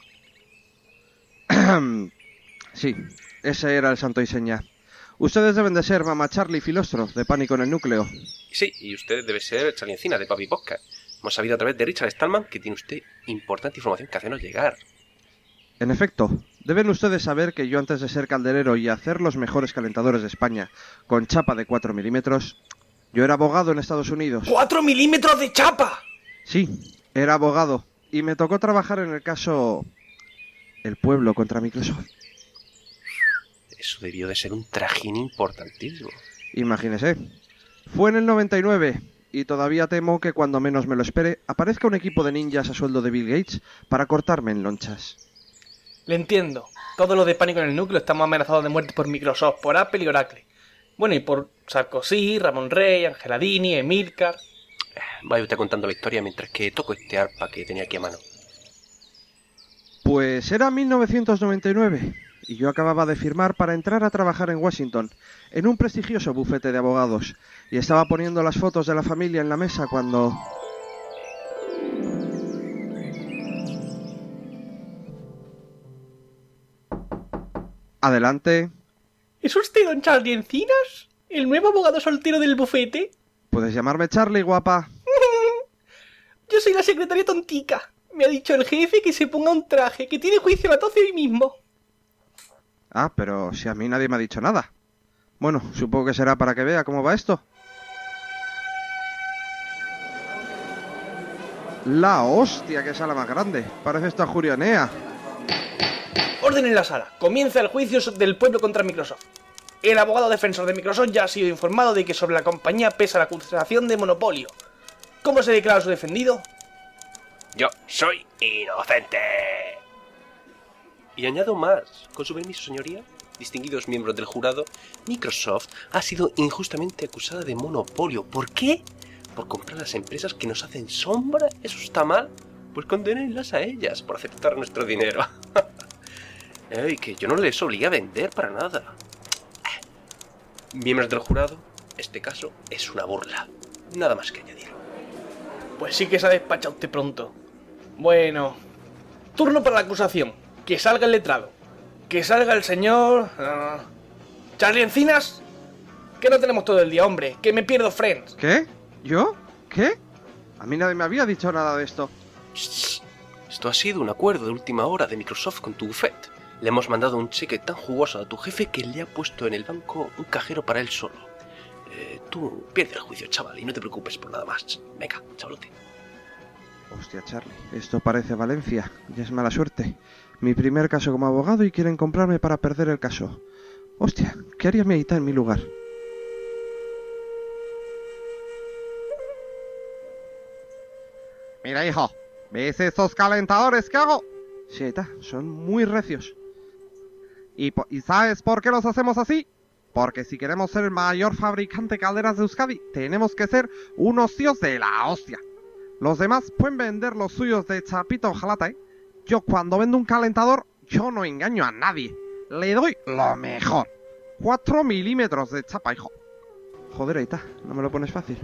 Sí, ese era el santo y seña. Ustedes deben de ser Mama Charlie y Filostro, de Pánico en el Núcleo. Sí, y usted debe ser Charlie Encinas, de Papi Podcast. Hemos sabido a través de Richard Stallman que tiene usted importante información que hacernos llegar. En efecto, deben ustedes saber que yo antes de ser calderero y hacer los mejores calentadores de España con chapa de 4 milímetros, yo era abogado en Estados Unidos. ¡4 milímetros de chapa! Sí, era abogado y me tocó trabajar en el caso El Pueblo contra Microsoft. Eso debió de ser un trajín importantísimo. Imagínese. Fue en el 99 y todavía temo que cuando menos me lo espere aparezca un equipo de ninjas a sueldo de Bill Gates para cortarme en lonchas. Le entiendo. Todos los de Pánico en el Núcleo estamos amenazados de muerte por Microsoft, por Apple y Oracle. Bueno, y por Sarkozy, Ramón Rey, Angela Dini, Emilcar. Vaya usted contando la historia mientras que toco este arpa que tenía aquí a mano. Pues era 1999 y yo acababa de firmar para entrar a trabajar en Washington, en un prestigioso bufete de abogados, y estaba poniendo las fotos de la familia en la mesa cuando... Adelante. ¿Es usted don Charlie Encinas? ¿El nuevo abogado soltero del bufete? Puedes llamarme Charlie, guapa. Yo soy la secretaria tontica. Me ha dicho el jefe que se ponga un traje, que tiene juicio a las 12 hoy mismo. Ah, pero si a mí nadie me ha dicho nada. Bueno, supongo que será para que vea cómo va esto. La hostia, qué sala más grande. Parece esta Jurionea. Orden en la sala. Comienza el juicio del pueblo contra Microsoft. El abogado defensor de Microsoft ya ha sido informado de que sobre la compañía pesa la acusación de monopolio. ¿Cómo se declara su defendido? Yo soy inocente. Y añado más, con su permiso, señoría, distinguidos miembros del jurado, Microsoft ha sido injustamente acusada de monopolio. ¿Por qué? Por comprar las empresas que nos hacen sombra. ¿Eso está mal? Pues condénenlas a ellas por aceptar nuestro dinero. Ey, que yo no les obligué a vender para nada. Miembros del jurado, este caso es una burla. Nada más que añadir. Pues sí que se ha despachado usted pronto. Bueno, turno para la acusación. Que salga el letrado. Que salga el señor... Charlie Encinas. Que no tenemos todo el día, hombre. Que me pierdo Friends. ¿Qué? ¿Yo? ¿Qué? A mí nadie me había dicho nada de esto. Esto ha sido un acuerdo de última hora de Microsoft con tu bufete. Le hemos mandado un cheque tan jugoso a tu jefe que le ha puesto en el banco un cajero para él solo. Tú pierde el juicio, chaval, y no te preocupes por nada más. Venga, chavalote. Hostia, Charlie, esto parece Valencia. Ya es mala suerte. Mi primer caso como abogado y quieren comprarme para perder el caso. Hostia, ¿qué haría mi Aita en mi lugar? Mira, hijo, ¿ves esos calentadores que hago? Sí, Aita, son muy recios. ¿Y sabes por qué los hacemos así? Porque si queremos ser el mayor fabricante de calderas de Euskadi, tenemos que ser unos tíos de la hostia. Los demás pueden vender los suyos de chapita o jalata, ¿eh? Yo cuando vendo un calentador, yo no engaño a nadie. Le doy lo mejor. 4 milímetros de chapa, hijo. Joder, Aita, no me lo pones fácil.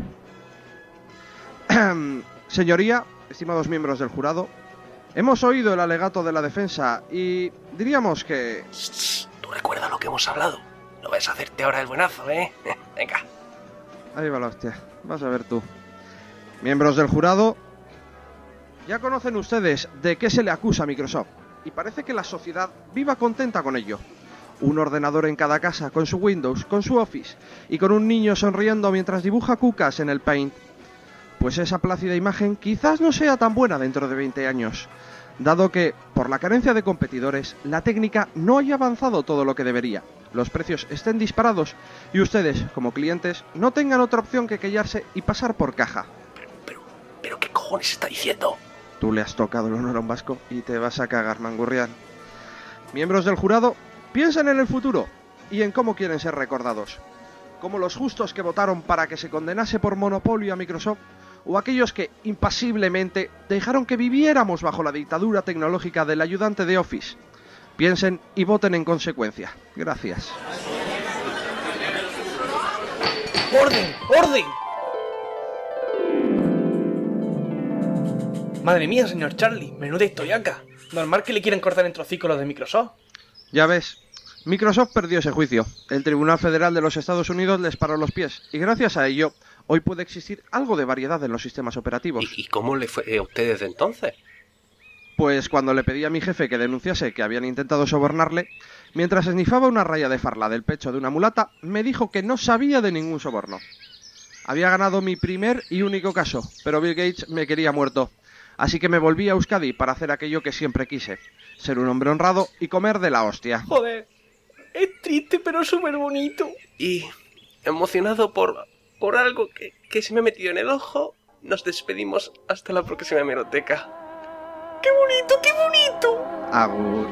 Señoría, estimados miembros del jurado, hemos oído el alegato de la defensa y diríamos que... Tú recuerda lo que hemos hablado. No vas a hacerte ahora el buenazo, ¿eh? Venga. Ahí va la hostia. Vas a ver tú. Miembros del jurado, ya conocen ustedes de qué se le acusa a Microsoft. Y parece que la sociedad viva contenta con ello. Un ordenador en cada casa, con su Windows, con su Office, y con un niño sonriendo mientras dibuja cucas en el Paint. Pues esa plácida imagen quizás no sea tan buena dentro de 20 años. dado que, por la carencia de competidores, la técnica no haya avanzado todo lo que debería, los precios estén disparados y ustedes, como clientes, no tengan otra opción que callarse y pasar por caja. ¿Pero qué cojones está diciendo? Tú le has tocado el honor a un vasco y te vas a cagar, Mangurrián. Miembros del jurado, piensen en el futuro y en cómo quieren ser recordados. Como los justos que votaron para que se condenase por monopolio a Microsoft, o aquellos que, impasiblemente, dejaron que viviéramos bajo la dictadura tecnológica del ayudante de Office. Piensen y voten en consecuencia. Gracias. ¡Orden! ¡Orden! Madre mía, señor Charlie, menuda historiaca. Normal que le quieren cortar en trocicos los de Microsoft. Ya ves, Microsoft perdió ese juicio. El Tribunal Federal de los Estados Unidos les paró los pies, y gracias a ello, hoy puede existir algo de variedad en los sistemas operativos. ¿Y cómo le fue a usted desde entonces? Pues cuando le pedí a mi jefe que denunciase que habían intentado sobornarle, mientras esnifaba una raya de farla del pecho de una mulata, me dijo que no sabía de ningún soborno. Había ganado mi primer y único caso, pero Bill Gates me quería muerto. Así que me volví a Euskadi para hacer aquello que siempre quise, ser un hombre honrado y comer de la hostia. Joder, es triste pero súper bonito. Y emocionado por algo que se me ha metido en el ojo, nos despedimos hasta la próxima hemeroteca. ¡Qué bonito, qué bonito! Agur.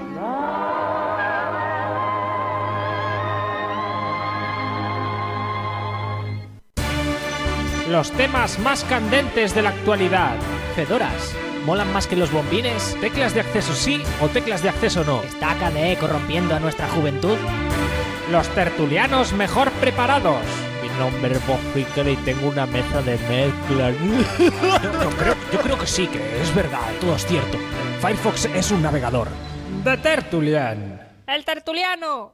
Los temas más candentes de la actualidad. Fedoras, ¿molan más que los bombines? ¿Teclas de acceso sí o teclas de acceso no? ¿Está KDE corrompiendo a nuestra juventud? Los tertulianos mejor preparados. Mi nombre es Bob Ficker y tengo una mesa de mezclas. Yo creo que sí, que es verdad, todo es cierto. Firefox es un navegador. The Tertulian. ¡El tertuliano!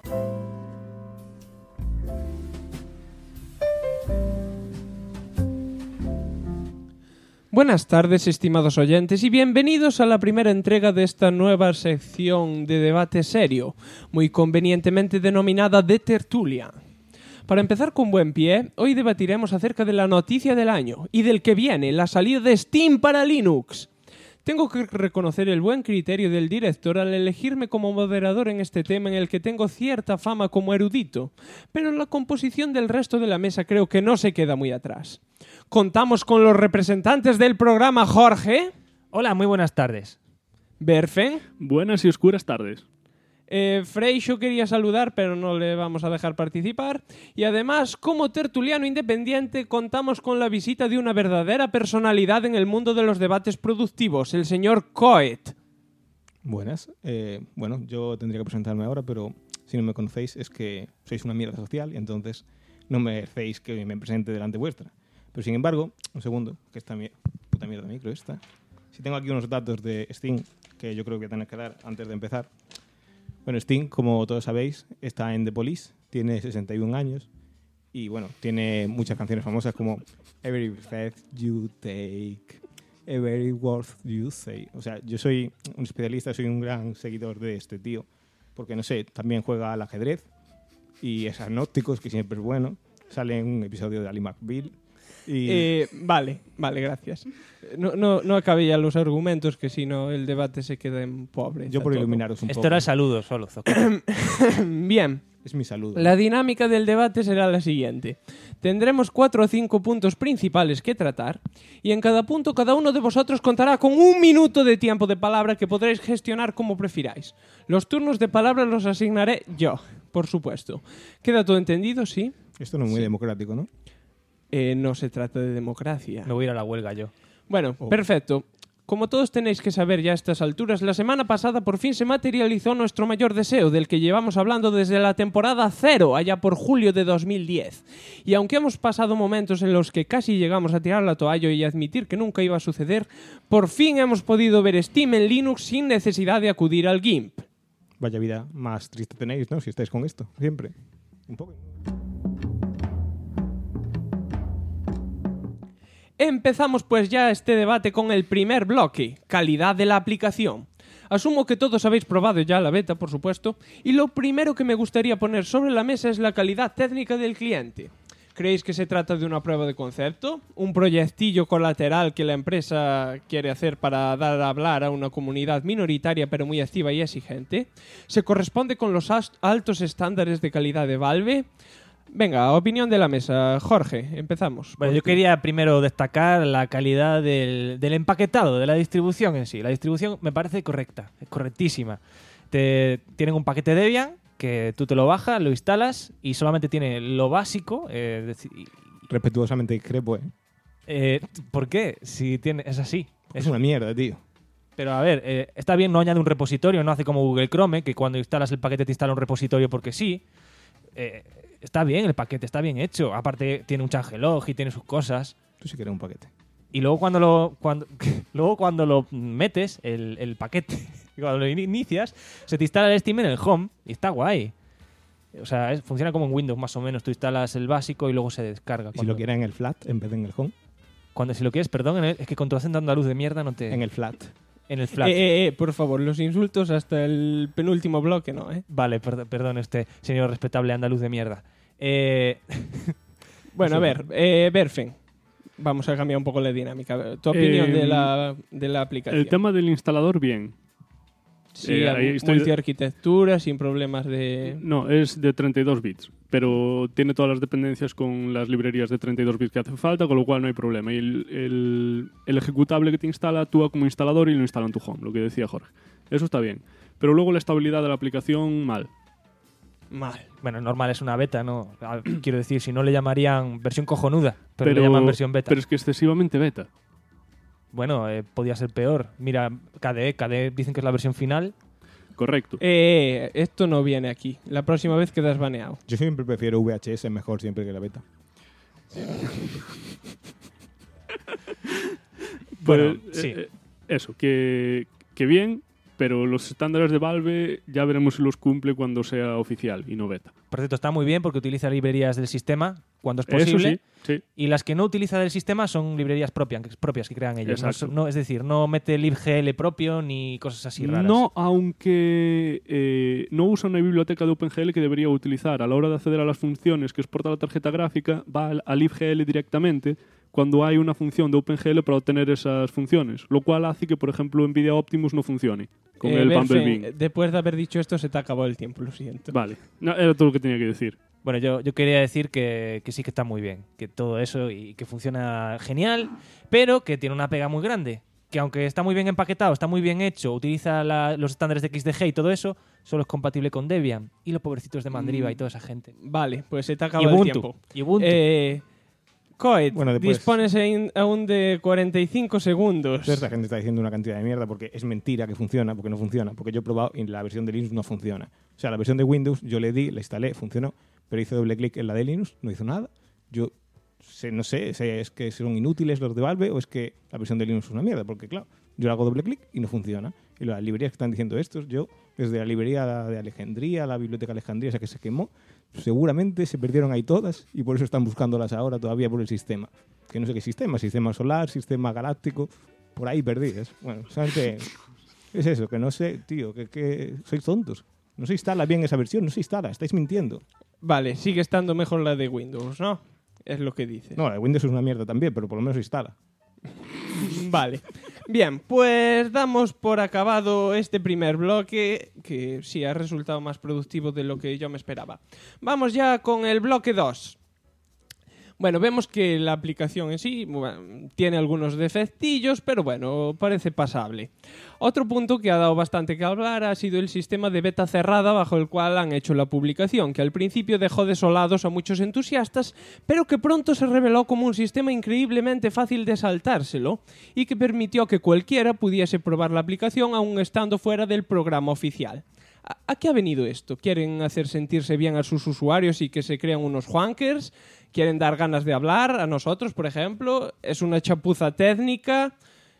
Buenas tardes, estimados oyentes, y bienvenidos a la primera entrega de esta nueva sección de debate serio, muy convenientemente denominada The Tertulia. Para empezar con buen pie, hoy debatiremos acerca de la noticia del año y del que viene, la salida de Steam para Linux. Tengo que reconocer el buen criterio del director al elegirme como moderador en este tema en el que tengo cierta fama como erudito, pero en la composición del resto de la mesa creo que no se queda muy atrás. Contamos con los representantes del programa. Jorge. Hola, muy buenas tardes. Berfen. Buenas y oscuras tardes. Freixo quería saludar, pero no le vamos a dejar participar. Y además, como tertuliano independiente, contamos con la visita de una verdadera personalidad en el mundo de los debates productivos, el señor Coet. Buenas. Bueno, yo tendría que presentarme ahora, pero si no me conocéis es que sois una mierda social y entonces no merecéis que me presente delante vuestra. Pero sin embargo, un segundo, que esta puta mierda micro esta. Si tengo aquí unos datos de Steam, que yo creo que tenéis que dar antes de empezar. Bueno, Steam, como todos sabéis, está en The Police, tiene 61 años y bueno, tiene muchas canciones famosas como Every Breath You Take, Every Word You Say. O sea, yo soy un especialista, soy un gran seguidor de este tío, porque no sé, también juega al ajedrez y es agnóstico, que siempre es bueno. Sale en un episodio de Ali McBeal. Vale, gracias. No acabé ya los argumentos, que si no el debate se queda en pobre. Yo por iluminaros un poco. Esto era el saludo solo, Zoco. Bien. Es mi saludo. La dinámica del debate será la siguiente. Tendremos 4 o 5 puntos principales que tratar y en cada punto cada uno de vosotros contará con 1 minuto de tiempo de palabra que podréis gestionar como prefiráis. Los turnos de palabra los asignaré yo, por supuesto. ¿Queda todo entendido? ¿Sí? Esto no es muy democrático, ¿no? No se trata de democracia. Me voy a ir a la huelga yo. Bueno, perfecto. Como todos tenéis que saber ya a estas alturas, la semana pasada por fin se materializó nuestro mayor deseo, del que llevamos hablando desde la temporada 0, allá por julio de 2010. Y aunque hemos pasado momentos en los que casi llegamos a tirar la toalla y admitir que nunca iba a suceder, por fin hemos podido ver Steam en Linux sin necesidad de acudir al GIMP. Vaya vida más triste tenéis, ¿no? Si estáis con esto, siempre. Un poco. Empezamos pues ya este debate con el primer bloque, calidad de la aplicación. Asumo que todos habéis probado ya la beta, por supuesto, y lo primero que me gustaría poner sobre la mesa es la calidad técnica del cliente. ¿Creéis que se trata de una prueba de concepto? ¿Un proyectillo colateral que la empresa quiere hacer para dar a hablar a una comunidad minoritaria pero muy activa y exigente? ¿Se corresponde con los altos estándares de calidad de Valve? Venga, opinión de la mesa. Jorge, empezamos. Bueno, yo quería primero destacar la calidad del empaquetado, de la distribución en sí. La distribución me parece correcta, es correctísima. Tienen un paquete Debian que tú te lo bajas, lo instalas y solamente tiene lo básico. Respetuosamente discrepo, ¿Por qué? Si es así. Es una mierda, tío. Pero a ver, está bien, no añade un repositorio, no hace como Google Chrome, que cuando instalas el paquete te instala un repositorio porque sí. Está bien, el paquete está bien hecho. Aparte tiene un changelog y tiene sus cosas. Tú sí quieres un paquete. Y luego cuando lo metes, el paquete, cuando lo inicias, se te instala el Steam en el Home y está guay. O sea, funciona como en Windows más o menos. Tú instalas el básico y luego se descarga. ¿Y si lo quieres en el flat en vez de en el Home? Si lo quieres, perdón, es que con tu acento andaluz de mierda no te... En el flat. En el flat. Por favor, los insultos hasta el penúltimo bloque, ¿no? Vale, perdón, señor respetable andaluz de mierda. Bueno, a ver, Berfen. Vamos a cambiar un poco la dinámica. Tu opinión de la aplicación. El tema del instalador, bien. Sí, multiarquitectura, sin problemas de... No, es de 32 bits, pero tiene todas las dependencias con las librerías de 32 bits que hacen falta, con lo cual no hay problema. Y el ejecutable que te instala actúa como instalador y lo instala en tu home, lo que decía Jorge. Eso está bien. Pero luego la estabilidad de la aplicación, mal. Bueno, normal, es una beta, ¿no? Quiero decir, si no le llamarían versión cojonuda, pero le llaman versión beta. Pero es que excesivamente beta. Bueno, podía ser peor. Mira, KDE dicen que es la versión final. Correcto. Esto no viene aquí. La próxima vez quedas baneado. Yo siempre prefiero VHS, mejor siempre que la beta. Bueno, sí. Eso, que bien, pero los estándares de Valve ya veremos si los cumple cuando sea oficial y no beta. Por cierto, está muy bien porque utiliza librerías del sistema cuando es posible. Eso sí. Y las que no utiliza del sistema son librerías propias que crean ellos. No, es decir, no mete libgl propio ni cosas así raras. No, aunque no usa una biblioteca de OpenGL que debería utilizar. A la hora de acceder a las funciones que exporta la tarjeta gráfica, va a libgl directamente cuando hay una función de OpenGL para obtener esas funciones. Lo cual hace que, por ejemplo, NVIDIA Optimus no funcione con el Bumblebee. Después de haber dicho esto, se te ha acabado el tiempo, lo siento. Vale, no, era todo lo que tenía que decir. Bueno, yo quería decir que sí que está muy bien, que todo eso y que funciona genial, pero que tiene una pega muy grande, que aunque está muy bien empaquetado, está muy bien hecho, utiliza los estándares de XDG y todo eso, solo es compatible con Debian y los pobrecitos de Mandriva y toda esa gente. Vale, pues se te ha acabado el tiempo. Y Ubuntu. Coed, dispones aún de 45 segundos. Esta gente está diciendo una cantidad de mierda porque es mentira que funciona, porque no funciona. Porque yo he probado y la versión de Linux no funciona. O sea, la versión de Windows yo le di, la instalé, funcionó, pero hice doble clic en la de Linux, no hizo nada. Yo no sé, es que son inútiles los de Valve o es que la versión de Linux es una mierda, porque claro, yo le hago doble clic y no funciona. Y las librerías que están diciendo estos, yo, desde la librería de Alejandría, la biblioteca Alejandría, esa que se quemó, seguramente se perdieron ahí todas y por eso están buscándolas ahora todavía por el sistema. Que no sé qué sistema solar, sistema galáctico, por ahí perdidas. Bueno, solamente es eso, que no sé, tío, que sois tontos. No se instala bien esa versión, no se instala, estáis mintiendo. Vale, sigue estando mejor la de Windows, ¿no? Es lo que dice. No, la de Windows es una mierda también, pero por lo menos se instala. Vale. Bien, pues damos por acabado este primer bloque, que sí ha resultado más productivo de lo que yo me esperaba. Vamos ya con el bloque 2. Bueno, vemos que la aplicación en sí tiene algunos defectillos, pero bueno, parece pasable. Otro punto que ha dado bastante que hablar ha sido el sistema de beta cerrada bajo el cual han hecho la publicación, que al principio dejó desolados a muchos entusiastas, pero que pronto se reveló como un sistema increíblemente fácil de saltárselo y que permitió que cualquiera pudiese probar la aplicación aún estando fuera del programa oficial. ¿A qué ha venido esto? ¿Quieren hacer sentirse bien a sus usuarios y que se crean unos juankers? ¿Quieren dar ganas de hablar a nosotros, por ejemplo? ¿Es una chapuza técnica?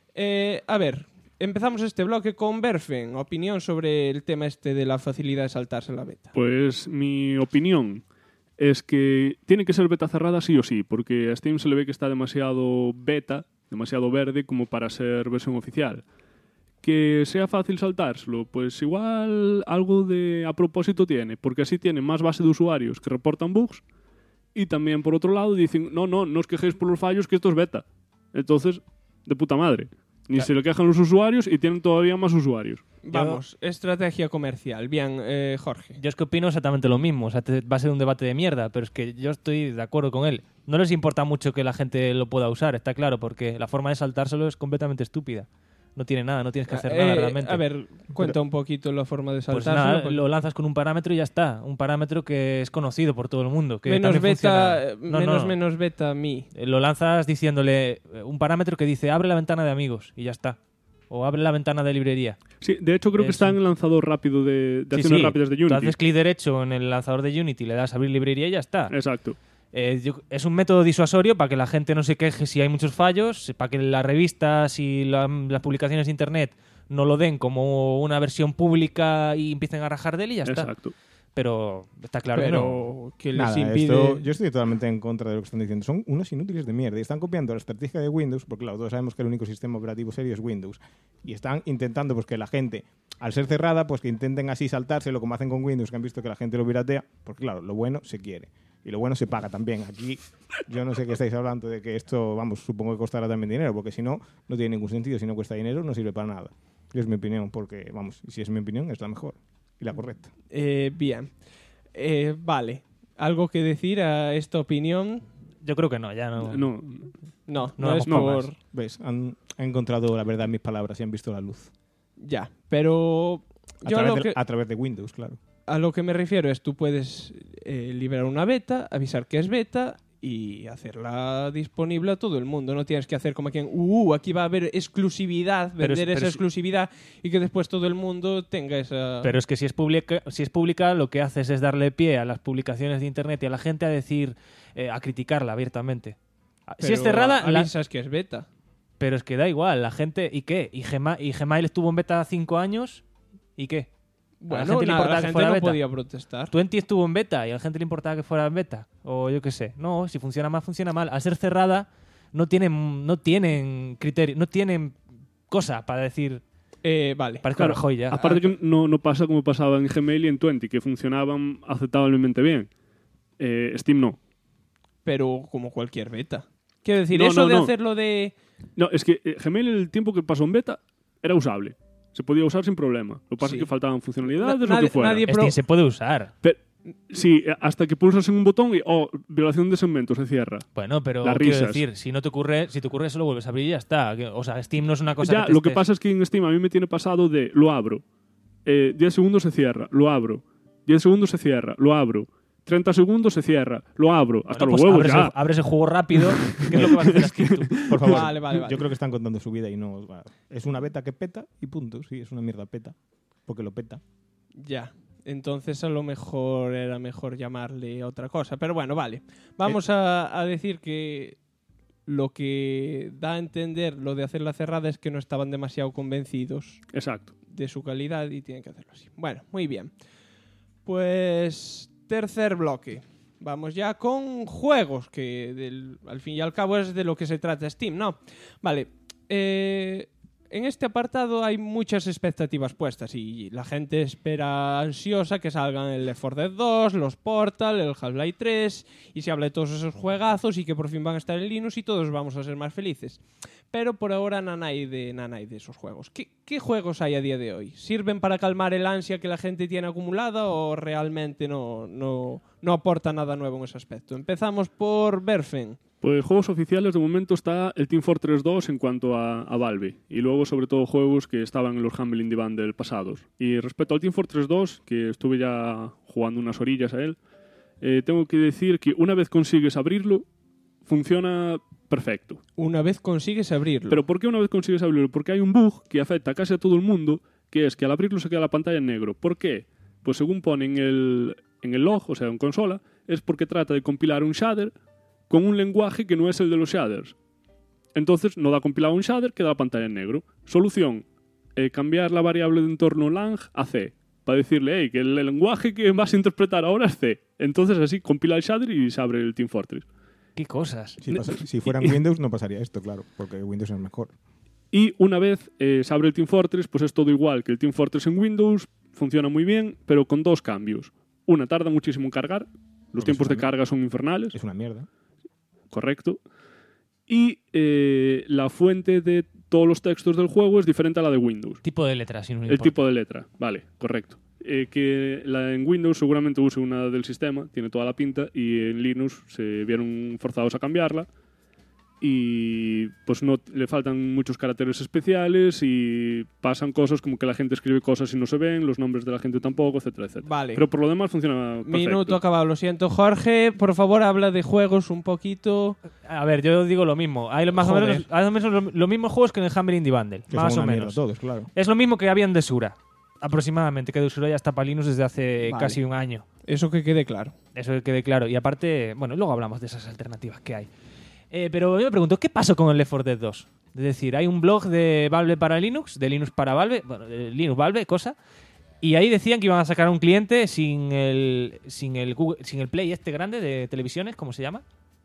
A ver, empezamos este bloque con Berfen. Opinión sobre el tema este de la facilidad de saltarse la beta. Pues mi opinión es que tiene que ser beta cerrada sí o sí, porque a Steam se le ve que está demasiado beta, demasiado verde como para ser versión oficial. Que sea fácil saltárselo, pues igual algo de a propósito tiene, porque así tiene más base de usuarios que reportan bugs Y también, por otro lado, dicen, no os quejéis por los fallos, que esto es beta. Entonces, de puta madre. Ni se lo quejan los usuarios y tienen todavía más usuarios. Vamos, estrategia comercial. Bien, Jorge. Yo es que opino exactamente lo mismo. O sea, va a ser un debate de mierda, pero es que yo estoy de acuerdo con él. No les importa mucho que la gente lo pueda usar, está claro, porque la forma de saltárselo es completamente estúpida. No tiene nada, no tienes que hacer nada realmente. A ver, cuenta un poquito la forma de Pues saltárselo. nada, lo lanzas con un parámetro y ya está. Un parámetro que es conocido por todo el mundo. Que menos también beta, funciona. menos beta mi. Lo lanzas diciéndole un parámetro que dice abre la ventana de amigos y ya está. O abre la ventana de librería. Sí, de hecho creo que está en el lanzador rápido de acciones rápidas de Unity. Tú haces clic derecho en el lanzador de Unity, le das a abrir librería y ya está. Exacto. Es un método disuasorio para que la gente no se queje si hay muchos fallos, para que las revistas y las publicaciones de internet no lo den como una versión pública y empiecen a rajar de él y ya está. Exacto. Pero está claro que les Nada, impide... yo estoy totalmente en contra de lo que están diciendo. Son unos inútiles de mierda y están copiando la estrategia de Windows, porque claro, todos sabemos que el único sistema operativo serio es Windows. Y están intentando pues que la gente, al ser cerrada, pues que intenten así saltárselo como hacen con Windows, que han visto que la gente lo piratea, porque claro, lo bueno se quiere. Y lo bueno se paga también. Aquí yo no sé qué estáis hablando de que esto, vamos, supongo que costará también dinero, porque si no, no tiene ningún sentido. Si no cuesta dinero, no sirve para nada. Y es mi opinión, porque, vamos, si es mi opinión, es la mejor y la correcta. Bien. Vale. ¿Algo que decir a esta opinión? Yo creo que no, ya no. No es por... ¿Ves? Han encontrado la verdad en mis palabras y han visto la luz. Ya, pero... A través de Windows, claro. A lo que me refiero es tú puedes liberar una beta, avisar que es beta y hacerla disponible a todo el mundo. No tienes que hacer como quien, aquí va a haber exclusividad, vender esa exclusividad y que después todo el mundo tenga esa... Pero es que si es pública, lo que haces es darle pie a las publicaciones de internet y a la gente a decir, a criticarla abiertamente. Pero si es cerrada... avisas que es beta. Pero es que da igual, la gente... ¿Y qué? ¿Y Gmail estuvo en beta 5 años? ¿Y qué? Bueno, la gente no podía protestar. Twenty estuvo en beta y a la gente le importaba que fuera en beta. O yo qué sé. No, si funciona mal, funciona mal. Al ser cerrada, no tienen criterio, no tienen cosa para decir... vale. Parece claro, Rajoy ya. Aparte que no pasa como pasaba en Gmail y en Twenty, que funcionaban aceptablemente bien. Steam no. Pero como cualquier beta. Quiero decir, hacerlo de... No, es que Gmail el tiempo que pasó en beta era usable. Se podía usar sin problema. Lo que pasa es que faltaban funcionalidades o lo que fuera. Steam se puede usar. Pero, sí, hasta que pulsas en un botón y violación de segmento, se cierra. Bueno, pero las quiero risas. decir, si te ocurre eso lo vuelves a abrir y ya está. O sea, Steam no es una cosa ya, lo que pasa es que en Steam a mí me tiene pasado de lo abro, 10 segundos se cierra, lo abro, 10 segundos se cierra, lo abro, 30 segundos se cierra, lo abro, hasta los huevos ya. Abres el juego rápido, ¿qué es lo que vas a hacer aquí tú? Por favor, vale. Yo creo que están contando su vida y no... Es una beta que peta y punto. Sí, es una mierda peta. Porque lo peta. Ya. Entonces a lo mejor era mejor llamarle otra cosa. Pero bueno, vale. Vamos a decir que lo que da a entender lo de hacerla cerrada es que no estaban demasiado convencidos. Exacto. De su calidad y tienen que hacerlo así. Bueno, muy bien. Pues... tercer bloque. Vamos ya con juegos, que al fin y al cabo es de lo que se trata Steam, ¿no? Vale. En este apartado hay muchas expectativas puestas y la gente espera ansiosa que salgan el Left 4 Dead 2, los Portal, el Half-Life 3 y se habla de todos esos juegazos y que por fin van a estar en Linux y todos vamos a ser más felices. Pero por ahora nanay de esos juegos. ¿Qué juegos hay a día de hoy? ¿Sirven para calmar el ansia que la gente tiene acumulada o realmente no aporta nada nuevo en ese aspecto? Empezamos por Berfen. Pues juegos oficiales de momento está el Team Fortress 2 en cuanto a Valve y luego sobre todo juegos que estaban en los Humble Indie Bundle pasados. Y respecto al Team Fortress 2, que estuve ya jugando unas orillas a él, tengo que decir que una vez consigues abrirlo, funciona perfecto. Una vez consigues abrirlo. ¿Pero por qué una vez consigues abrirlo? Porque hay un bug que afecta casi a todo el mundo, que es que al abrirlo se queda la pantalla en negro. ¿Por qué? Pues según pone en el log, o sea, en consola, es porque trata de compilar un shader con un lenguaje que no es el de los shaders. Entonces no da compilado un shader, queda la pantalla en negro. Solución, cambiar la variable de entorno lang a C, para decirle, que el lenguaje que vas a interpretar ahora es C. Entonces así compila el shader y se abre el Team Fortress. ¿Qué cosas? Si fueran Windows no pasaría esto, claro, porque Windows es mejor. Y una vez se abre el Team Fortress, pues es todo igual que el Team Fortress en Windows, funciona muy bien, pero con dos cambios. Una, tarda muchísimo en cargar, Los tiempos de carga son infernales. Es una mierda. Correcto. Y la fuente de todos los textos del juego es diferente a la de Windows. Tipo de letra, si no El importa. tipo de letra, vale, correcto. Que en Windows seguramente use una del sistema, tiene toda la pinta, y en Linux se vieron forzados a cambiarla. Y pues no le faltan muchos caracteres especiales y pasan cosas como que la gente escribe cosas y no se ven, los nombres de la gente tampoco, etcétera, etcétera. Vale. Pero por lo demás funciona perfecto. Minuto acabado, lo siento. Jorge, por favor, habla de juegos un poquito. A ver, yo digo lo mismo. Hay más o menos los mismos juegos que en el Humble Indie Bundle. Que Más son o una menos. mierda todos, claro. Es lo mismo que había en Desura. Aproximadamente, que Desura ya está para Linux desde hace Vale. casi un año. Eso que quede claro. Eso que quede claro. Y aparte, bueno, luego hablamos de esas alternativas que hay. Pero yo me pregunto, ¿qué pasó con el Left 4 Dead 2? Es decir, hay un blog de Valve para Linux, de Linux para Valve, bueno, de Linux Valve, cosa, y ahí decían que iban a sacar un cliente sin el Play este grande de televisiones, ¿cómo se llama?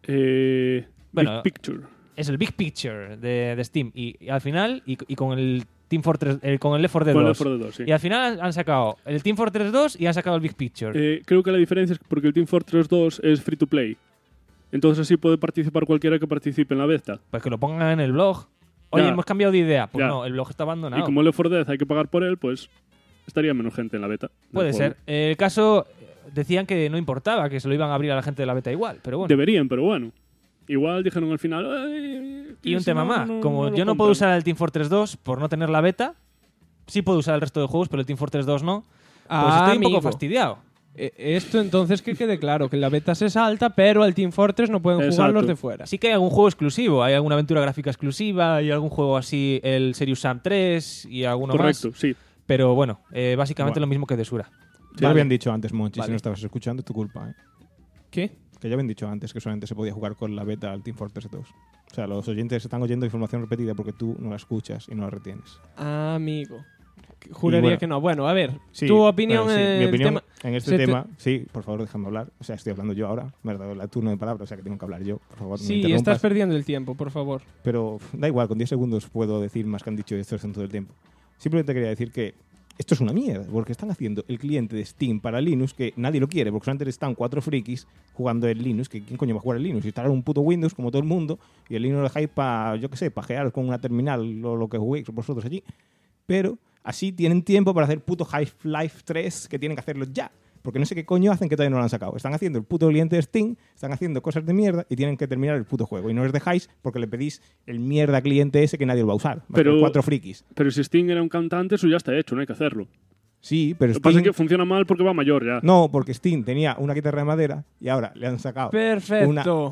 Big Picture. Es el Big Picture de Steam. Y al final, y con el Team Fortress, con el Left 4 Dead Con el 2. Left 4 Dead 2, sí. Y al final han sacado el Team Fortress 2 y han sacado el Big Picture. Creo que la diferencia es porque el Team Fortress 2 es free to play. Entonces así puede participar cualquiera que participe en la beta. Pues que lo pongan en el blog. Oye, Ya. hemos cambiado de idea. Pues Ya. no, el blog está abandonado. Y como el Left 4 Dead hay que pagar por él, pues estaría menos gente en la beta. del Puede juego. ser. El caso, decían que no importaba, que se lo iban a abrir a la gente de la beta igual, pero bueno. Deberían, pero bueno. Igual dijeron al final... "Ay, Y un si tema no, más. Como lo yo no puedo compran". usar el Team Fortress 2 por no tener la beta, sí puedo usar el resto de juegos, pero el Team Fortress 2 no. Pues estoy un poco amigo. fastidiado. Esto entonces que quede claro, que la beta se salta, pero al Team Fortress no pueden jugar Exacto. los de fuera. Sí que hay algún juego exclusivo, hay alguna aventura gráfica exclusiva, hay algún juego así, el Serious Sam 3 y alguno Correcto, más. sí. Pero bueno, básicamente Bueno. lo mismo que Desura. Ya lo habían dicho antes, Monchi, Vale. si no estabas escuchando, es tu culpa. ¿Qué? Que ya habían dicho antes que solamente se podía jugar con la beta al Team Fortress 2. O sea, los oyentes están oyendo información repetida porque tú no la escuchas y no la retienes. Amigo. Juraría bueno, que no. Bueno, a ver, Sí, tu opinión, bueno, sí, en mi el opinión tema. en este se te- tema, sí, por favor, déjame hablar. O sea, estoy hablando yo ahora. Me has dado el turno de palabra, o sea que tengo que hablar yo. Por favor, no me Sí, interrumpas. estás perdiendo el tiempo, por favor. Pero da igual, con 10 segundos puedo decir más que han dicho estos en todo el tiempo. Simplemente quería decir que esto es una mierda, porque están haciendo el cliente de Steam para Linux que nadie lo quiere, porque solamente están 4 frikis jugando en Linux, que ¿quién coño va a jugar en Linux? Instalar un puto Windows como todo el mundo y el Linux lo dejáis para, yo qué sé, pajear con una terminal o lo que juguéis vosotros allí. Pero así tienen tiempo para hacer puto Half-Life 3 que tienen que hacerlo ya. Porque no sé qué coño hacen que todavía no lo han sacado. Están haciendo el puto cliente de Steam, están haciendo cosas de mierda y tienen que terminar el puto juego. Y no les dejáis porque le pedís el mierda cliente ese que nadie lo va a usar. Pero- 4 frikis. Pero si Sting era un cantante, eso ya está hecho, no hay que hacerlo. Sí, pero Lo que pasa Steam... es que funciona mal porque va mayor ya. No, porque Steam tenía una guitarra de madera y ahora le han sacado Perfecto.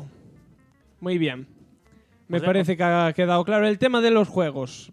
Muy bien. Me Pues parece que ha quedado claro el tema de los juegos.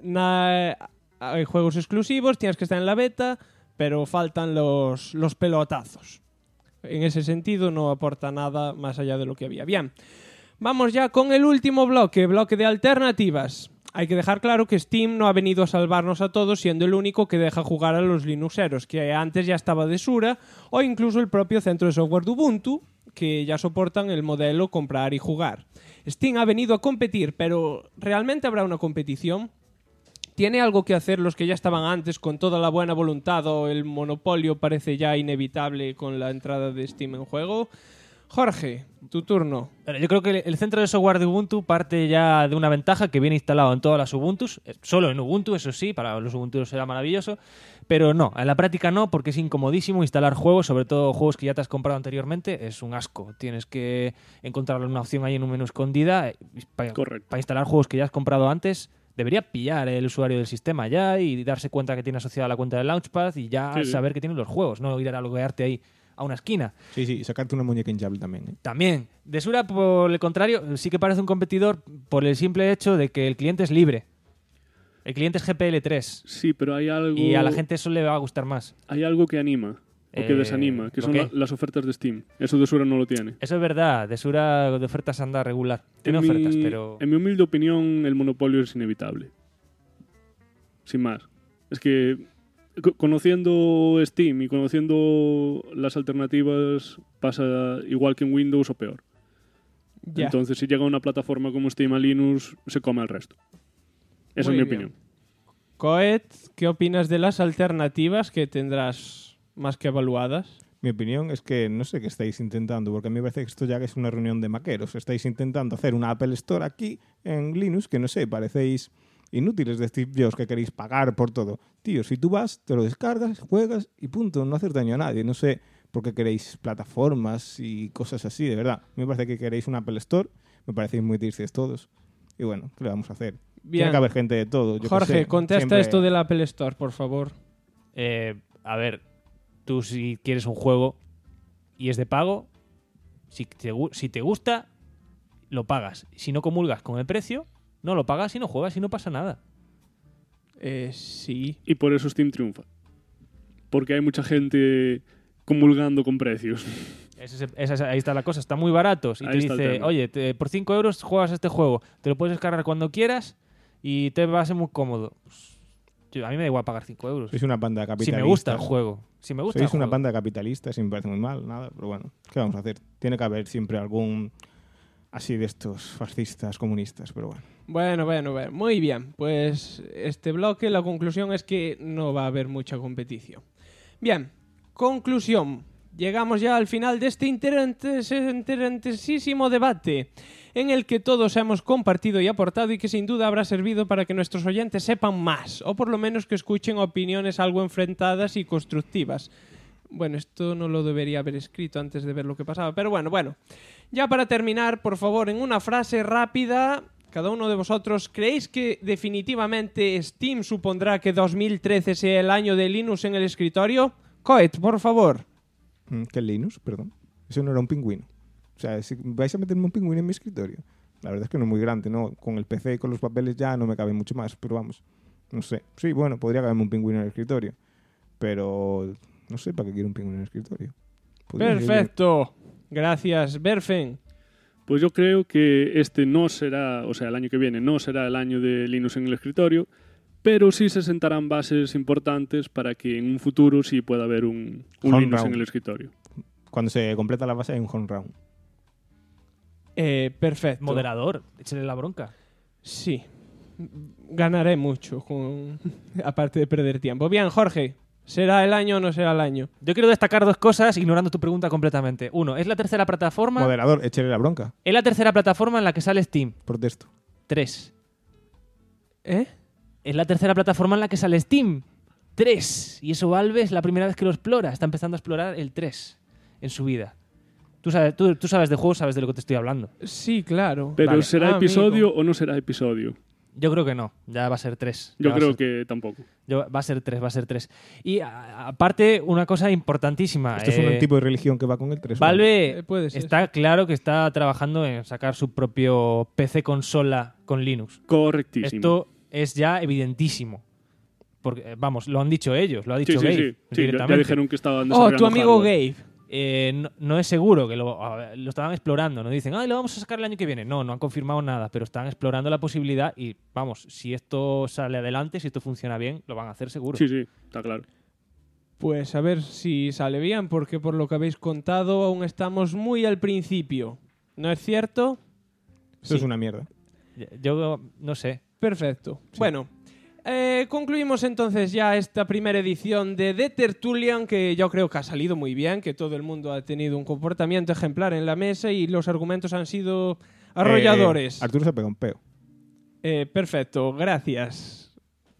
Hay juegos exclusivos, tienes que estar en la beta, pero faltan los pelotazos. En ese sentido no aporta nada más allá de lo que había. Bien, vamos ya con el último bloque de alternativas. Hay que dejar claro que Steam no ha venido a salvarnos a todos siendo el único que deja jugar a los Linuxeros, que antes ya estaba Desura, o incluso el propio centro de software de Ubuntu, que ya soportan el modelo comprar y jugar. Steam ha venido a competir, pero ¿realmente habrá una competición? ¿Tiene algo que hacer los que ya estaban antes con toda la buena voluntad o el monopolio parece ya inevitable con la entrada de Steam en juego? Jorge, tu turno. Pero yo creo que el centro de software de Ubuntu parte ya de una ventaja que viene instalado en todas las Ubuntus, solo en Ubuntu, eso sí, para los Ubuntu será maravilloso, pero no, en la práctica no, porque es incomodísimo instalar juegos, sobre todo juegos que ya te has comprado anteriormente, es un asco. Tienes que encontrar una opción ahí en un menú escondida para instalar juegos que ya has comprado antes. Debería pillar el usuario del sistema ya y darse cuenta que tiene asociada la cuenta de Launchpad y ya Sí, sí. saber que tiene los juegos, no ir a loguearte ahí a una esquina. Sí, sí, y sacarte una muñeca hinchable también. ¿eh? También. Desura, por el contrario, sí que parece un competidor por el simple hecho de que el cliente es libre. El cliente es GPL3. Sí, pero hay algo... Y a la gente eso le va a gustar más. Hay algo que anima o que desanima, que ¿lo son qué? las ofertas de Steam. Eso Desura no lo tiene. Eso es verdad. Desura de ofertas anda regular. Tiene En mi- ofertas, pero... En mi humilde opinión, el monopolio es inevitable. Sin más. Es que conociendo Steam y conociendo las alternativas pasa igual que en Windows o peor. Ya. Entonces, si llega una plataforma como Steam a Linux, se come al resto. Esa Muy es mi bien. opinión. Coet, ¿qué opinas de las alternativas que tendrás más que evaluadas? Mi opinión es que no sé qué estáis intentando, porque a mí me parece que esto ya es una reunión de maqueros. Estáis intentando hacer una Apple Store aquí en Linux, que no sé, parecéis inútiles de Steve Jobs, que queréis pagar por todo. Tío, si tú vas, te lo descargas, juegas y punto, no haces daño a nadie. No sé por qué queréis plataformas y cosas así, de verdad. Me parece que queréis una Apple Store, me parecéis muy tristes todos. Y bueno, ¿qué le vamos a hacer? Bien. Tiene que haber gente de todo. Yo Jorge, qué sé, contesta siempre... esto del Apple Store, por favor. A ver, tú si quieres un juego y es de pago, si te gusta, lo pagas. Si no comulgas con el precio, no lo pagas y no juegas y no pasa nada. Sí. Y por eso Steam triunfa. Porque hay mucha gente comulgando con precios. Ahí está la cosa, están muy baratos. Y Ahí te está el dice, tema. oye, por 5 euros juegas este juego, te lo puedes descargar cuando quieras y te va a ser muy cómodo. Pues, a mí me da igual pagar 5 euros. Sois una banda de Si capitalistas. me gusta el juego. Si me gusta Sois el una juego. banda de capitalistas y me parece muy mal, nada. Pero bueno, ¿qué vamos a hacer? Tiene que haber siempre algún así de estos fascistas comunistas, pero bueno. Bueno. Muy bien. Pues este bloque, la conclusión es que no va a haber mucha competición. Bien, conclusión. Llegamos ya al final de este interesantísimo debate en el que todos hemos compartido y aportado y que sin duda habrá servido para que nuestros oyentes sepan más, o por lo menos que escuchen opiniones algo enfrentadas y constructivas. Bueno, esto no lo debería haber escrito antes de ver lo que pasaba, pero bueno. Ya para terminar, por favor, en una frase rápida, cada uno de vosotros, ¿creéis que definitivamente Steam supondrá que 2013 sea el año de Linux en el escritorio? Coet, por favor. ¿Qué Linux? Perdón. Eso no era un pingüino. O sea, si vais a meterme un pingüino en mi escritorio. La verdad es que no es muy grande, ¿no? Con el PC y con los papeles ya no me cabe mucho más, pero vamos. No sé. Sí, bueno, podría caberme un pingüino en el escritorio. Pero no sé para qué quiero un pingüino en el escritorio. Perfecto. Gracias, Berfen. Pues yo creo que este no será, o sea, el año que viene no será el año de Linux en el escritorio, pero sí se sentarán bases importantes para que en un futuro sí pueda haber un Linux round. en el escritorio. Cuando se completa la base hay un home round. Perfecto. Moderador, échale la bronca. Sí. Ganaré mucho, aparte de perder tiempo. Bien, Jorge. ¿Será el año o no será el año? Yo quiero destacar dos cosas ignorando tu pregunta completamente. Uno, ¿es la tercera plataforma? Moderador, échale la bronca. ¿Es la tercera plataforma en la que sale Steam? Protesto. 3. ¿Eh? Es la tercera plataforma en la que sale Steam. 3. Y eso Valve es la primera vez que lo explora. Está empezando a explorar el 3 en su vida. Tú sabes de juegos, sabes de lo que te estoy hablando. Sí, claro. Pero Vale. ¿será episodio amigo. o no será episodio? Yo creo que no. Ya va a ser 3. Yo creo que tampoco. Va a ser 3. Y aparte, una cosa importantísima. Esto es un tipo de religión que va con el 3. Valve puede ser. está claro que está trabajando en sacar su propio PC consola con Linux. Correctísimo. Esto es ya evidentísimo. Porque, vamos, lo han dicho ellos, lo ha dicho Sí, Gabe. sí. Ya directamente. dijeron que estaban Oh, desarrollando tu amigo hardware. Gabe. No es seguro que lo estaban explorando. No dicen, lo vamos a sacar el año que viene. No han confirmado nada, pero están explorando la posibilidad y, vamos, si esto sale adelante, si esto funciona bien, lo van a hacer seguro. Sí, está claro. Pues a ver si sale bien, porque por lo que habéis contado aún estamos muy al principio. ¿No es cierto? Eso es una mierda. Yo no sé. Perfecto. Sí. Bueno, concluimos entonces ya esta primera edición de The Tertulian, que yo creo que ha salido muy bien, que todo el mundo ha tenido un comportamiento ejemplar en la mesa y los argumentos han sido arrolladores. Arturo se pega un peo. Perfecto, gracias.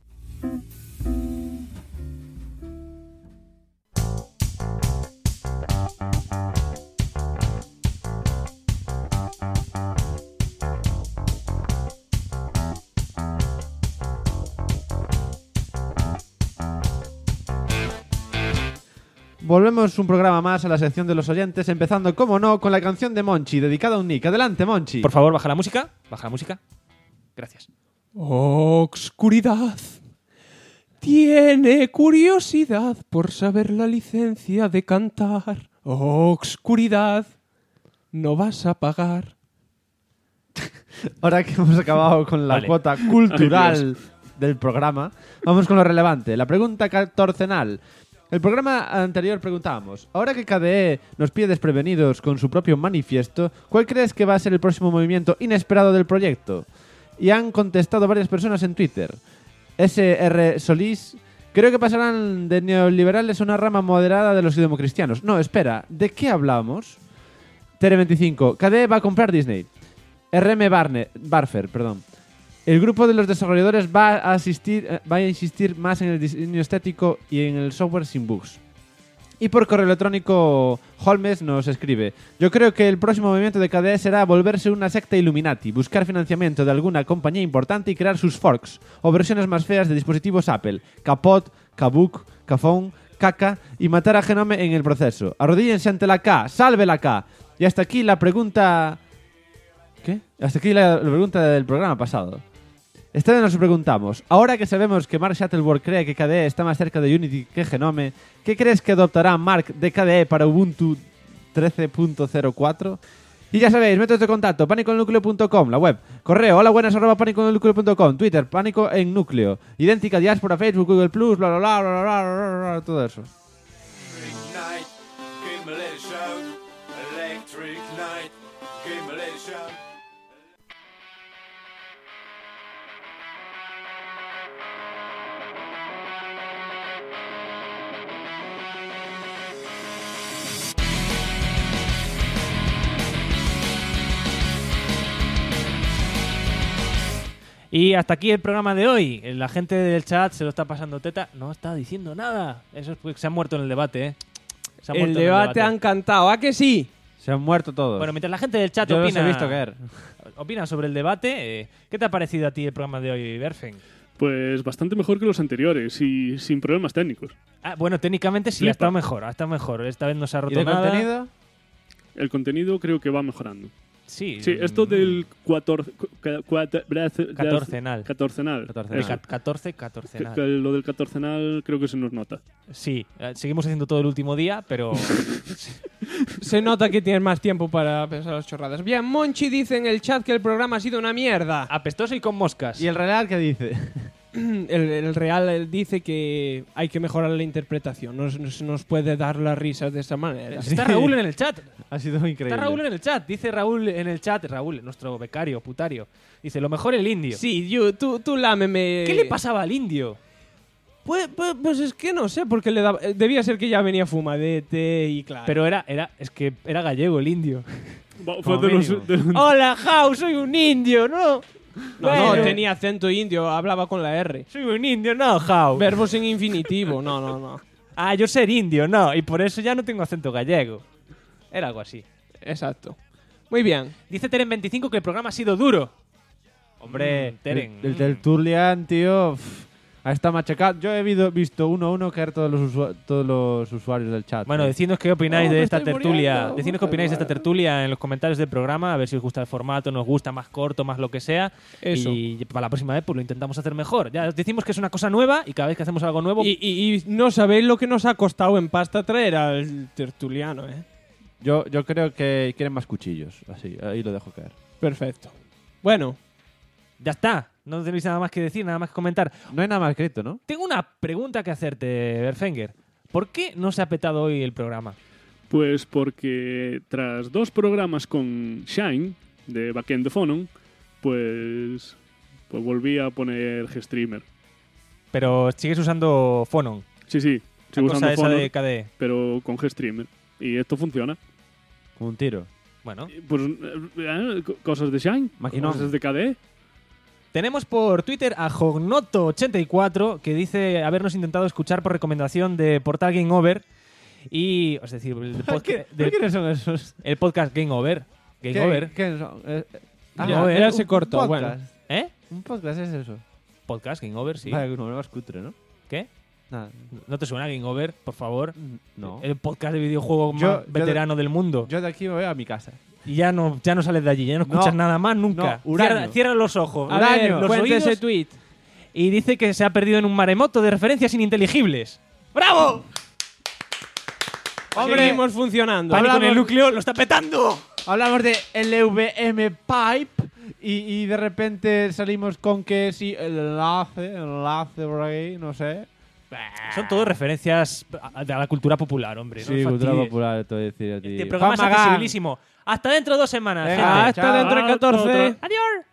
Volvemos un programa más a la sección de los oyentes, empezando, como no, con la canción de Monchi, dedicada a un Nick. Adelante, Monchi. Por favor, baja la música. Baja la música. Gracias. Obscuridad tiene curiosidad por saber la licencia de cantar. Obscuridad, no vas a pagar. Ahora que hemos acabado con la cuota cultural del programa, vamos con lo relevante. La pregunta catorcenal. El programa anterior preguntábamos, ahora que KDE nos pide desprevenidos con su propio manifiesto, ¿cuál crees que va a ser el próximo movimiento inesperado del proyecto? Y han contestado varias personas en Twitter. SR Solís, Creo que pasarán de neoliberales a una rama moderada de los democristianos. No, espera, ¿de qué hablamos? Tere25, KDE va a comprar Disney. RM Barfer, perdón. El grupo de los desarrolladores va a insistir más en el diseño estético y en el software sin bugs. Y por correo electrónico, Holmes nos escribe: yo creo que el próximo movimiento de KDE será volverse una secta Illuminati, buscar financiamiento de alguna compañía importante y crear sus forks o versiones más feas de dispositivos Apple, Kapot, Kabook, Kafone, Kaka, y matar a Genome en el proceso. Arrodíllense ante la K, salve la K. Y hasta aquí la pregunta... ¿Qué? Hasta aquí la pregunta del programa pasado. Esta vez nos preguntamos, ahora que sabemos que Mark Shuttleworth cree que KDE está más cerca de Unity que Genome, ¿qué crees que adoptará Mark de KDE para Ubuntu 13.04? Y ya sabéis, métodos de contacto, panicoennúcleo.com, la web, correo, holabuenas@panicoennúcleo.com, Twitter, pánico en núcleo, idéntica, diáspora, Facebook, Google+, bla bla bla bla bla bla, todo eso. Y hasta aquí el programa de hoy. La gente del chat se lo está pasando teta. No está diciendo nada. Eso es porque se han muerto en el debate, ¿eh? Se han muerto El debate han cantado. ¿A que sí? Se han muerto todos. Bueno, mientras la gente del chat Yo los opina, he visto caer. opina sobre el debate, ¿qué te ha parecido a ti el programa de hoy, Berfen? Pues bastante mejor que los anteriores y sin problemas técnicos. Ah, bueno, técnicamente sí, ha estado mejor. Esta vez no se ha roto ¿Y de nada. contenido? El contenido creo que va mejorando. Sí. Sí, esto del Catorcenal. Catorcenal. Catorcenal. Lo del catorcenal creo que se nos nota. Sí, seguimos haciendo todo el último día, pero... Se nota que tienes más tiempo para pensar las chorradas. Bien, Monchi dice en el chat que el programa ha sido una mierda. Apestoso y con moscas. ¿Y el real qué dice? El Real dice que hay que mejorar la interpretación. No nos puede dar las risas de esa manera. Está Raúl en el chat. Ha sido increíble. Está Raúl en el chat. Dice Raúl en el chat. Raúl, nuestro becario, putario. Dice, lo mejor el indio. Sí, tú lámeme. ¿Qué le pasaba al indio? Pues es que no sé, porque le daba, debía ser que ya venía fumadete y claro. Pero es que era gallego el indio. Fue de los... Hola, Jau, soy un indio, ¿no? No, tenía acento indio, hablaba con la R. Soy un indio, no, Jau. Verbos en infinitivo, no. Ah, yo ser indio, no, y por eso ya no tengo acento gallego. Era algo así. Exacto. Muy bien. Dice Teren25 que el programa ha sido duro. Hombre, Teren. El del Turlian, tío, ha estado machacado. Yo he visto uno a uno caer todos los usuarios del chat. Bueno, decidnos qué opináis de esta estoy tertulia. muriendo. Decidnos qué opináis de esta tertulia en los comentarios del programa, a ver si os gusta el formato, nos gusta más corto, más lo que sea. Eso. Y para la próxima vez pues lo intentamos hacer mejor. Ya os decimos que es una cosa nueva y cada vez que hacemos algo nuevo... Y no sabéis lo que nos ha costado en pasta traer al tertuliano, ¿eh? Yo creo que quieren más cuchillos. Así, ahí lo dejo caer. Perfecto. Bueno. Ya está. No tenéis nada más que decir, nada más que comentar. No hay nada más escrito, ¿no? Tengo una pregunta que hacerte, Berfenger. ¿Por qué no se ha petado hoy el programa? Pues porque tras 2 programas con Shine, de Backend de Phonon, pues volví a poner GStreamer. Pero sigues usando Phonon. Sí, sigo cosa usando esa Phonon, de KDE. pero con GStreamer. Y esto funciona. Como un tiro. Bueno. Pues cosas de Shine, Maquinón. cosas de KDE. Tenemos por Twitter a Jognoto84 que dice habernos intentado escuchar por recomendación de Portal Game Over y, es decir, ¿Quiénes son esos? el podcast Game Over. Game Over. ¿Qué son? Ya se cortó, bueno. ¿Eh? ¿Un podcast es eso? Podcast Game Over, sí. Vale, no, más cutre, ¿no? ¿Qué? Nada. ¿No te suena Game Over, por favor? No. El podcast de videojuego más veterano del mundo. Yo de aquí me voy a mi casa. Y ya no sales de allí, ya no escuchas nada más nunca. No, Uranio. Cierra los ojos. A ver, los cuente oídos, ese tweet. y dice que se ha perdido en un maremoto de referencias ininteligibles. ¡Bravo! Hombre, seguimos funcionando. Pánico en el núcleo, lo está petando. Hablamos de LVM Pipe y de repente salimos con que sí, el enlace por ahí, no sé. Son todo referencias a la cultura popular, hombre. Sí, no cultura popular, te voy a decir a ti. Este programa es accesibilísimo. Hasta dentro de 2 semanas. Venga, gente. Hasta dentro de 14. Adiós.